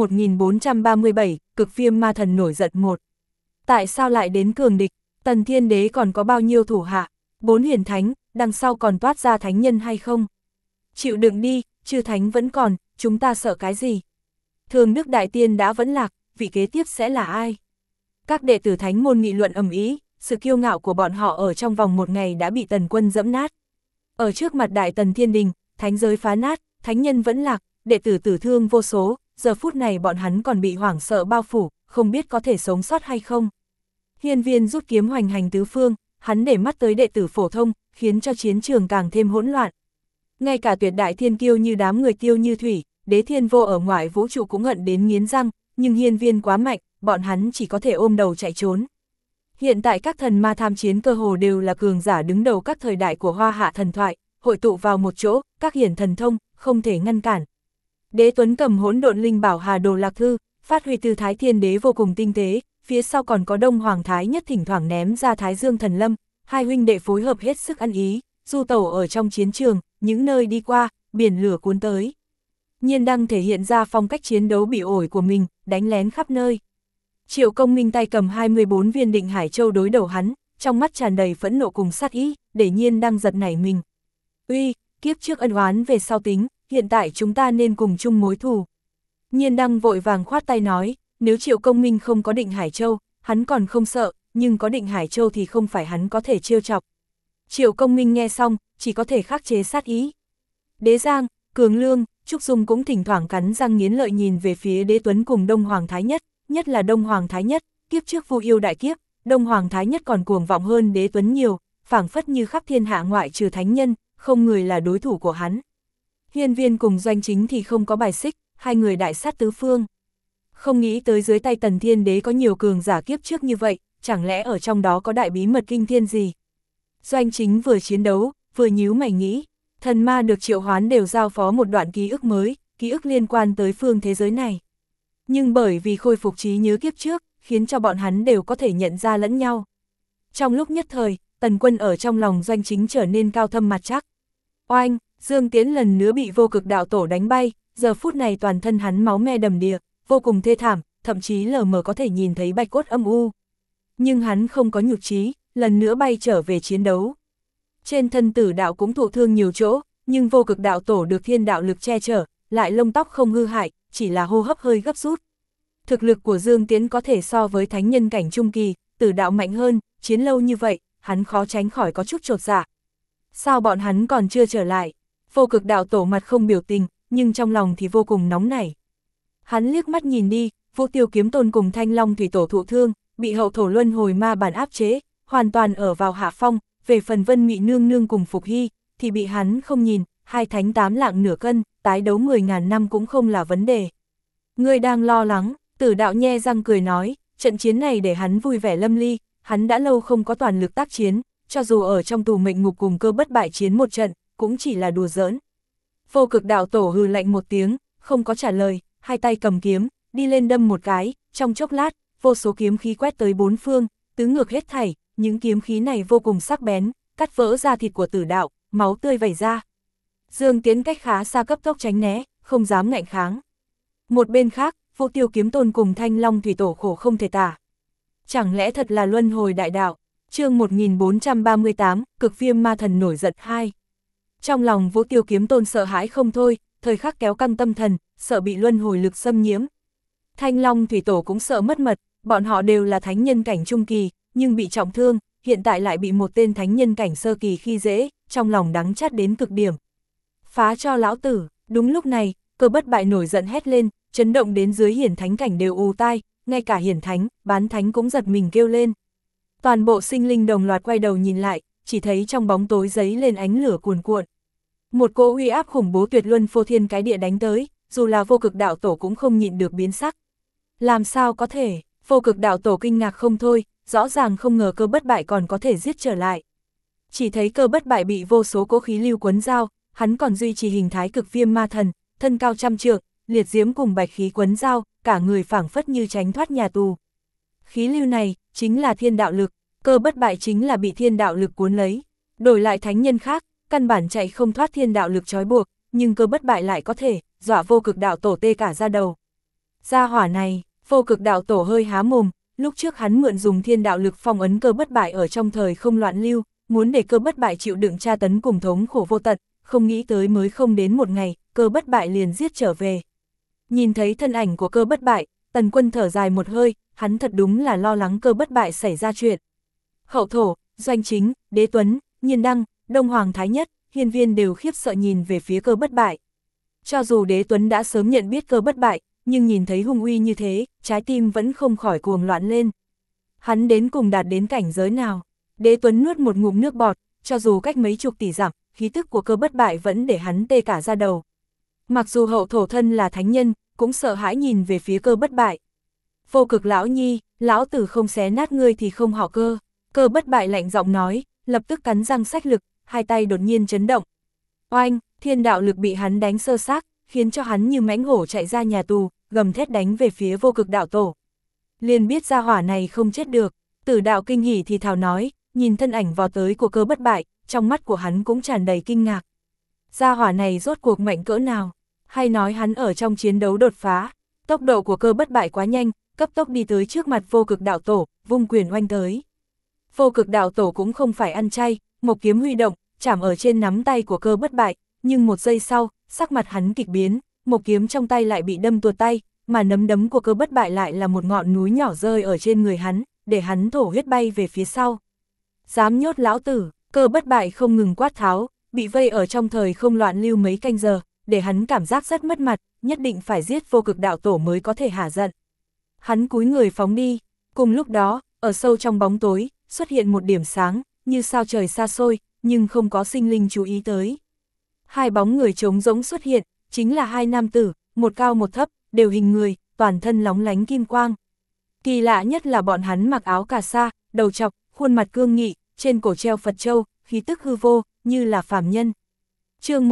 1437, Cực Phiêm Ma Thần nổi giận 1. Tại sao lại đến cường địch? Tần Thiên Đế còn có bao nhiêu thủ hạ? 4 hiển thánh, đằng sau còn toát ra thánh nhân hay không? Chịu đựng đi, chư thánh vẫn còn, chúng ta sợ cái gì? Thường Đức Đại Tiên đã vẫn lạc, vị kế tiếp sẽ là ai? Các đệ tử thánh môn nghị luận ầm ĩ, sự kiêu ngạo của bọn họ ở trong vòng 1 ngày đã bị Tần Quân dẫm nát. Ở trước mặt Đại Tần Thiên Đình, thánh giới phá nát, thánh nhân vẫn lạc, đệ tử tử thương vô số, giờ phút này bọn hắn còn bị hoảng sợ bao phủ, không biết có thể sống sót hay không. Hiên Viên rút kiếm hoành hành tứ phương, hắn để mắt tới đệ tử phổ thông, khiến cho chiến trường càng thêm hỗn loạn. Ngay cả tuyệt đại thiên kiêu như đám người Tiêu Như Thủy, Đế Thiên Vô ở ngoài vũ trụ cũng hận đến nghiến răng, nhưng Hiên Viên quá mạnh, bọn hắn chỉ có thể ôm đầu chạy trốn. Hiện tại các thần ma tham chiến cơ hồ đều là cường giả đứng đầu các thời đại của Hoa Hạ thần thoại, hội tụ vào một chỗ, các hiển thần thông, không thể ngăn cản. Đế Tuấn cầm hỗn độn linh bảo Hà Đồ Lạc Thư, phát huy tư thái thiên đế vô cùng tinh tế, phía sau còn có Đông Hoàng Thái Nhất thỉnh thoảng ném ra Thái Dương Thần Lâm, hai huynh đệ phối hợp hết sức ăn ý, du tẩu ở trong chiến trường, những nơi đi qua, biển lửa cuốn tới. Nhiên Đăng thể hiện ra phong cách chiến đấu bị ổi của mình, đánh lén khắp nơi. Triệu Công Minh tay cầm 24 viên Định Hải Châu đối đầu hắn, trong mắt tràn đầy phẫn nộ cùng sát ý, để Nhiên Đăng giật nảy mình. Uy, kiếp trước ân oán về sau tính, hiện tại chúng ta nên cùng chung mối thù. Nhiên Đăng vội vàng khoát tay nói, nếu Triệu Công Minh không có Định Hải Châu, hắn còn không sợ, nhưng có Định Hải Châu thì không phải hắn có thể trêu chọc. Triệu Công Minh nghe xong, chỉ có thể khắc chế sát ý. Đế Giang, Cường Lương, Trúc Dung cũng thỉnh thoảng cắn răng nghiến lợi nhìn về phía Đế Tuấn cùng Đông Hoàng Thái Nhất, nhất là Đông Hoàng Thái Nhất, kiếp trước Vu yêu đại kiếp, Đông Hoàng Thái Nhất còn cuồng vọng hơn Đế Tuấn nhiều, phảng phất như khắp thiên hạ ngoại trừ thánh nhân, không người là đối thủ của hắn. Hiên Viên cùng Doanh Chính thì không có bài xích, hai người đại sát tứ phương. Không nghĩ tới dưới tay Tần Thiên Đế có nhiều cường giả kiếp trước như vậy, chẳng lẽ ở trong đó có đại bí mật kinh thiên gì? Doanh Chính vừa chiến đấu, vừa nhíu mày nghĩ, thần ma được triệu hoán đều giao phó một đoạn ký ức mới, ký ức liên quan tới phương thế giới này. Nhưng bởi vì khôi phục trí nhớ kiếp trước, khiến cho bọn hắn đều có thể nhận ra lẫn nhau. Trong lúc nhất thời, Tần Quân ở trong lòng Doanh Chính trở nên cao thâm mặt chắc. Oanh, Dương Tiễn lần nữa bị Vô Cực Đạo Tổ đánh bay, giờ phút này toàn thân hắn máu me đầm đìa, vô cùng thê thảm, thậm chí lờ mờ có thể nhìn thấy bạch cốt âm u. Nhưng hắn không có nhục trí, lần nữa bay trở về chiến đấu. Trên thân Tử Đạo cũng thụ thương nhiều chỗ, nhưng Vô Cực Đạo Tổ được thiên đạo lực che chở, lại lông tóc không hư hại, chỉ là hô hấp hơi gấp rút. Thực lực của Dương Tiễn có thể so với thánh nhân cảnh trung kỳ, Tử Đạo mạnh hơn, chiến lâu như vậy, hắn khó tránh khỏi có chút chột dạ. Sao bọn hắn còn chưa trở lại? Vô Cực Đạo Tổ mặt không biểu tình, nhưng trong lòng thì vô cùng nóng nảy. Hắn liếc mắt nhìn đi, Vô Tiêu Kiếm Tôn cùng Thanh Long Thủy Tổ thụ thương, bị hậu thổ luân hồi ma bản áp chế, hoàn toàn ở vào hạ phong, về phần Vân Mị Nương Nương cùng Phục Hy, thì bị hắn không nhìn, hai thánh 8 lạng nửa cân, tái đấu 10.000 năm cũng không là vấn đề. Ngươi đang lo lắng, Tử Đạo nhe răng cười nói, trận chiến này để hắn vui vẻ lâm ly, hắn đã lâu không có toàn lực tác chiến, cho dù ở trong tù mệnh ngục cùng Cơ Bất Bại chiến một trận, cũng chỉ là đùa giỡn. Vô Cực Đạo Tổ hừ lạnh một tiếng, không có trả lời, hai tay cầm kiếm, đi lên đâm một cái, trong chốc lát, vô số kiếm khí quét tới bốn phương, tứ ngược hết thảy, những kiếm khí này vô cùng sắc bén, cắt vỡ da thịt của Tử Đạo, máu tươi vẩy ra. Dương Tiễn cách khá xa cấp tốc tránh né, không dám ngạnh kháng. Một bên khác, Vô Tiêu Kiếm Tôn cùng Thanh Long Thủy Tổ khổ không thể tả. Chẳng lẽ thật là luân hồi đại đạo? Chương 1438, Cực Viêm Ma Thần nổi giận 2. Trong lòng Vô Tiêu Kiếm Tôn sợ hãi không thôi, thời khắc kéo căng tâm thần, sợ bị luân hồi lực xâm nhiễm. Thanh Long Thủy Tổ cũng sợ mất mật, bọn họ đều là thánh nhân cảnh trung kỳ, nhưng bị trọng thương, hiện tại lại bị một tên thánh nhân cảnh sơ kỳ khi dễ, trong lòng đắng chát đến cực điểm. Phá cho lão tử, đúng lúc này, Cơ Bất Bại nổi giận hét lên, chấn động đến dưới hiển thánh cảnh đều ù tai, ngay cả hiển thánh, bán thánh cũng giật mình kêu lên. Toàn bộ sinh linh đồng loạt quay đầu nhìn lại, chỉ thấy trong bóng tối giấy lên ánh lửa cuồn cuộn. Một cỗ uy áp khủng bố tuyệt luân phô thiên cái địa đánh tới, dù là Vô Cực Đạo Tổ cũng không nhịn được biến sắc. Làm sao có thể? Vô Cực Đạo Tổ kinh ngạc không thôi, rõ ràng không ngờ Cơ Bất Bại còn có thể giết trở lại. Chỉ thấy Cơ Bất Bại bị vô số cỗ khí lưu quấn dao, hắn còn duy trì hình thái Cực Viêm Ma Thần, thân cao trăm trượng, liệt diễm cùng bạch khí quấn dao, cả người phảng phất như tránh thoát nhà tù. Khí lưu này chính là thiên đạo lực, Cơ Bất Bại chính là bị thiên đạo lực cuốn lấy. Đổi lại thánh nhân khác, căn bản chạy không thoát thiên đạo lực trói buộc, nhưng Cơ Bất Bại lại có thể, dọa Vô Cực Đạo Tổ tê cả da đầu. Gia hỏa này, Vô Cực Đạo Tổ hơi há mồm, lúc trước hắn mượn dùng thiên đạo lực phong ấn Cơ Bất Bại ở trong thời không loạn lưu, muốn để Cơ Bất Bại chịu đựng tra tấn cùng thống khổ vô tận, không nghĩ tới mới không đến một ngày, Cơ Bất Bại liền giết trở về. Nhìn thấy thân ảnh của Cơ Bất Bại, Tần Quân thở dài một hơi, hắn thật đúng là lo lắng Cơ Bất Bại xảy ra chuyện. Hậu thổ, Doanh Chính, Đế Tuấn, Nhiên Đăng, Đông Hoàng Thái Nhất, Hiên Viên đều khiếp sợ nhìn về phía Cơ Bất Bại. Cho dù Đế Tuấn đã sớm nhận biết Cơ Bất Bại, nhưng nhìn thấy hung uy như thế, trái tim vẫn không khỏi cuồng loạn lên. Hắn đến cùng đạt đến cảnh giới nào? Đế Tuấn nuốt một ngụm nước bọt, cho dù cách mấy chục tỷ dặm, khí tức của Cơ Bất Bại vẫn để hắn tê cả da đầu. Mặc dù hậu thổ thân là thánh nhân, cũng sợ hãi nhìn về phía Cơ Bất Bại. Vô Cực lão nhi, lão tử không xé nát ngươi thì không họ Cơ. Cơ Bất Bại lạnh giọng nói, lập tức cắn răng sách lực, hai tay đột nhiên chấn động. Oanh, thiên đạo lực bị hắn đánh sơ xác, khiến cho hắn như mãnh hổ chạy ra nhà tù, gầm thét đánh về phía Vô Cực Đạo Tổ. Liền biết gia hỏa này không chết được, Tử Đạo kinh hỉ thì thào nói, nhìn thân ảnh vò tới của Cơ Bất Bại, trong mắt của hắn cũng tràn đầy kinh ngạc. Gia hỏa này rốt cuộc mạnh cỡ nào? Hay nói hắn ở trong chiến đấu đột phá? Tốc độ của Cơ Bất Bại quá nhanh, cấp tốc đi tới trước mặt Vô Cực Đạo Tổ, vung quyền oanh tới. Vô Cực Đạo Tổ cũng không phải ăn chay, một kiếm huy động, chạm ở trên nắm tay của Cơ Bất Bại, nhưng một giây sau, sắc mặt hắn kịch biến, một kiếm trong tay lại bị đâm tuột tay, mà nắm đấm của Cơ Bất Bại lại là một ngọn núi nhỏ rơi ở trên người hắn, để hắn thổ huyết bay về phía sau. Dám nhốt lão tử, Cơ Bất Bại không ngừng quát tháo, bị vây ở trong thời không loạn lưu mấy canh giờ, để hắn cảm giác rất mất mặt, nhất định phải giết Vô Cực Đạo Tổ mới có thể hả giận. Hắn cúi người phóng đi, Cùng lúc đó, ở sâu trong bóng tối, xuất hiện một điểm sáng, như sao trời xa xôi, nhưng không có sinh linh chú ý tới. Hai bóng người trống rỗng xuất hiện, chính là hai nam tử, một cao một thấp, đều hình người, toàn thân lóng lánh kim quang. Kỳ lạ nhất là bọn hắn mặc áo cà sa, đầu trọc, khuôn mặt cương nghị, trên cổ treo Phật châu, khí tức hư vô, như là phàm nhân. Chương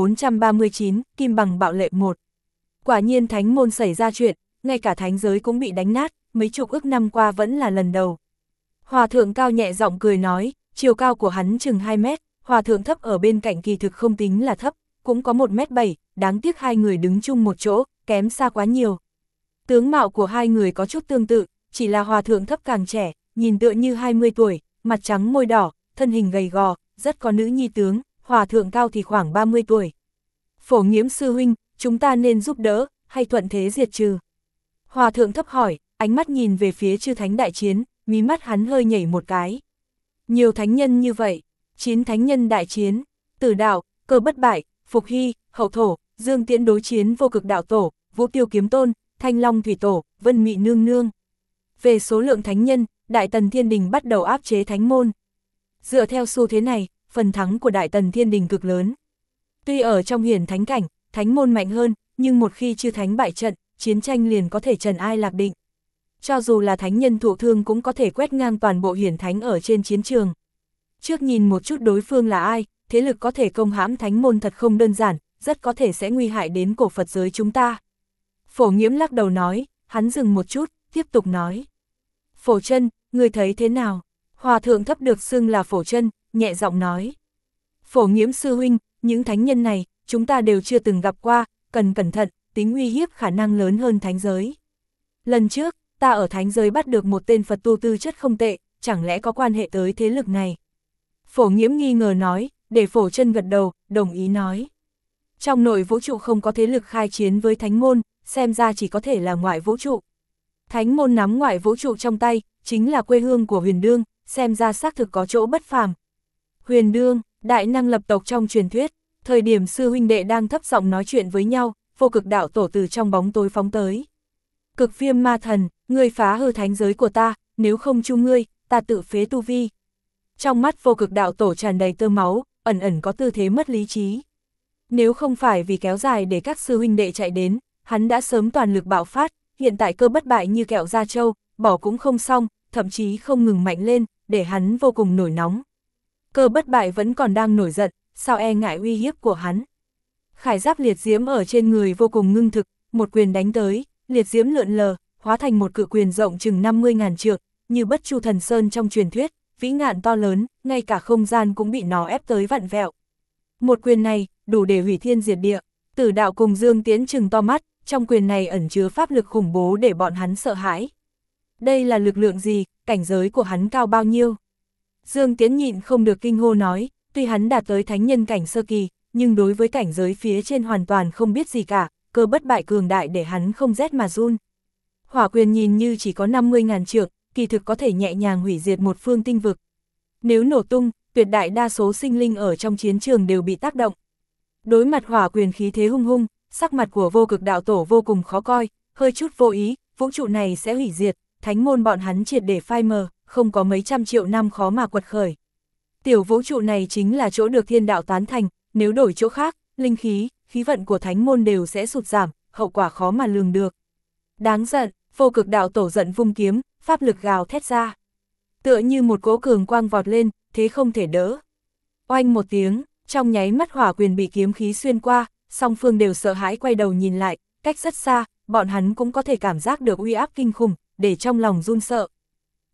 1439, Kim bằng bạo lệ 1. Quả nhiên thánh môn xảy ra chuyện, ngay cả thánh giới cũng bị đánh nát, mấy chục ức năm qua vẫn là lần đầu. Hòa thượng cao nhẹ giọng cười nói, chiều cao của hắn chừng 2 mét, hòa thượng thấp ở bên cạnh kỳ thực không tính là thấp, cũng có 1,7 m, đáng tiếc hai người đứng chung một chỗ, kém xa quá nhiều. Tướng mạo của hai người có chút tương tự, chỉ là hòa thượng thấp càng trẻ, nhìn tựa như 20 tuổi, mặt trắng môi đỏ, thân hình gầy gò, rất có nữ nhi tướng, hòa thượng cao thì khoảng 30 tuổi. Phổ Nghiễm sư huynh, chúng ta nên giúp đỡ, hay thuận thế diệt trừ? Hòa thượng thấp hỏi, ánh mắt nhìn về phía chư thánh đại chiến, mí mắt hắn hơi nhảy một cái. Nhiều thánh nhân như vậy, 9 thánh nhân đại chiến, Tử Đạo, Cơ Bất Bại, Phục Hy, Hậu Thổ, Dương Tiễn đối chiến Vô Cực Đạo Tổ, Vũ Tiêu Kiếm Tôn, Thanh Long Thủy Tổ, Vân Mị Nương Nương. Về số lượng thánh nhân, Đại Tần Thiên Đình bắt đầu áp chế thánh môn. Dựa theo xu thế này, phần thắng của Đại Tần Thiên Đình cực lớn. Tuy ở trong hiển thánh cảnh, thánh môn mạnh hơn, nhưng một khi chư thánh bại trận, chiến tranh liền có thể trần ai lạc định. Cho dù là thánh nhân thụ thương cũng có thể quét ngang toàn bộ hiển thánh ở trên chiến trường. Trước nhìn một chút đối phương là ai, thế lực có thể công hãm thánh môn thật không đơn giản, rất có thể sẽ nguy hại đến cổ Phật giới chúng ta. Phổ Nghiễm lắc đầu nói, hắn dừng một chút, tiếp tục nói. Phổ Chân, người thấy thế nào? Hòa thượng thấp được xưng là Phổ Chân, nhẹ giọng nói. Phổ Nghiễm sư huynh, những thánh nhân này, chúng ta đều chưa từng gặp qua, cần cẩn thận, tính uy hiếp khả năng lớn hơn thánh giới. Lần trước, ta ở thánh giới bắt được một tên Phật tu tư chất không tệ, chẳng lẽ có quan hệ tới thế lực này? Phổ Nghiễm nghi ngờ nói, để Phổ Chân gật đầu, đồng ý nói. Trong nội vũ trụ không có thế lực khai chiến với thánh môn, xem ra chỉ có thể là ngoại vũ trụ. Thánh môn nắm ngoại vũ trụ trong tay, chính là quê hương của Huyền Đương, xem ra xác thực có chỗ bất phàm. Huyền Đương, đại năng lập tộc trong truyền thuyết, thời điểm sư huynh đệ đang thấp giọng nói chuyện với nhau, Vô Cực Đạo Tổ từ trong bóng tối phóng tới. Cực Viêm Ma Thần, ngươi phá hư thánh giới của ta, nếu không chu ngươi, ta tự phế tu vi. Trong mắt Vô Cực Đạo Tổ tràn đầy tơ máu, ẩn ẩn có tư thế mất lý trí. Nếu không phải vì kéo dài để các sư huynh đệ chạy đến, hắn đã sớm toàn lực bạo phát, hiện tại Cơ Bất Bại như kẹo da trâu, bỏ cũng không xong, thậm chí không ngừng mạnh lên, để hắn vô cùng nổi nóng. Cơ Bất Bại vẫn còn đang nổi giận, sao e ngại uy hiếp của hắn. Khải giáp liệt diễm ở trên người vô cùng ngưng thực, một quyền đánh tới, liệt diễm lượn lờ, hóa thành một cự quyền rộng chừng 50.000 trượng, như Bất Chu Thần Sơn trong truyền thuyết, vĩ ngạn to lớn, ngay cả không gian cũng bị nó ép tới vặn vẹo. Một quyền này, đủ để hủy thiên diệt địa. Tử Đạo cùng Dương Tiễn trừng to mắt, trong quyền này ẩn chứa pháp lực khủng bố để bọn hắn sợ hãi. Đây là lực lượng gì, cảnh giới của hắn cao bao nhiêu? Dương Tiễn nhịn không được kinh hô nói, tuy hắn đạt tới thánh nhân cảnh sơ kỳ, nhưng đối với cảnh giới phía trên hoàn toàn không biết gì cả, Cơ Bất Bại cường đại để hắn không rét mà run. Hỏa quyền nhìn như chỉ có 50.000 trượng, kỳ thực có thể nhẹ nhàng hủy diệt một phương tinh vực. Nếu nổ tung, tuyệt đại đa số sinh linh ở trong chiến trường đều bị tác động. Đối mặt hỏa quyền khí thế hung hung, sắc mặt của Vô Cực Đạo Tổ vô cùng khó coi, hơi chút vô ý, vũ trụ này sẽ hủy diệt, thánh môn bọn hắn triệt để phai mờ, không có mấy trăm triệu năm khó mà quật khởi. Tiểu vũ trụ này chính là chỗ được thiên đạo tán thành, nếu đổi chỗ khác, linh khí, khí vận của thánh môn đều sẽ sụt giảm, hậu quả khó mà lường được. Đáng giận, Vô Cực Đạo Tổ giận vung kiếm, pháp lực gào thét ra. Tựa như một cỗ cường quang vọt lên, thế không thể đỡ. Oanh một tiếng, trong nháy mắt hỏa quyền bị kiếm khí xuyên qua, song phương đều sợ hãi quay đầu nhìn lại, cách rất xa, bọn hắn cũng có thể cảm giác được uy áp kinh khủng, để trong lòng run sợ.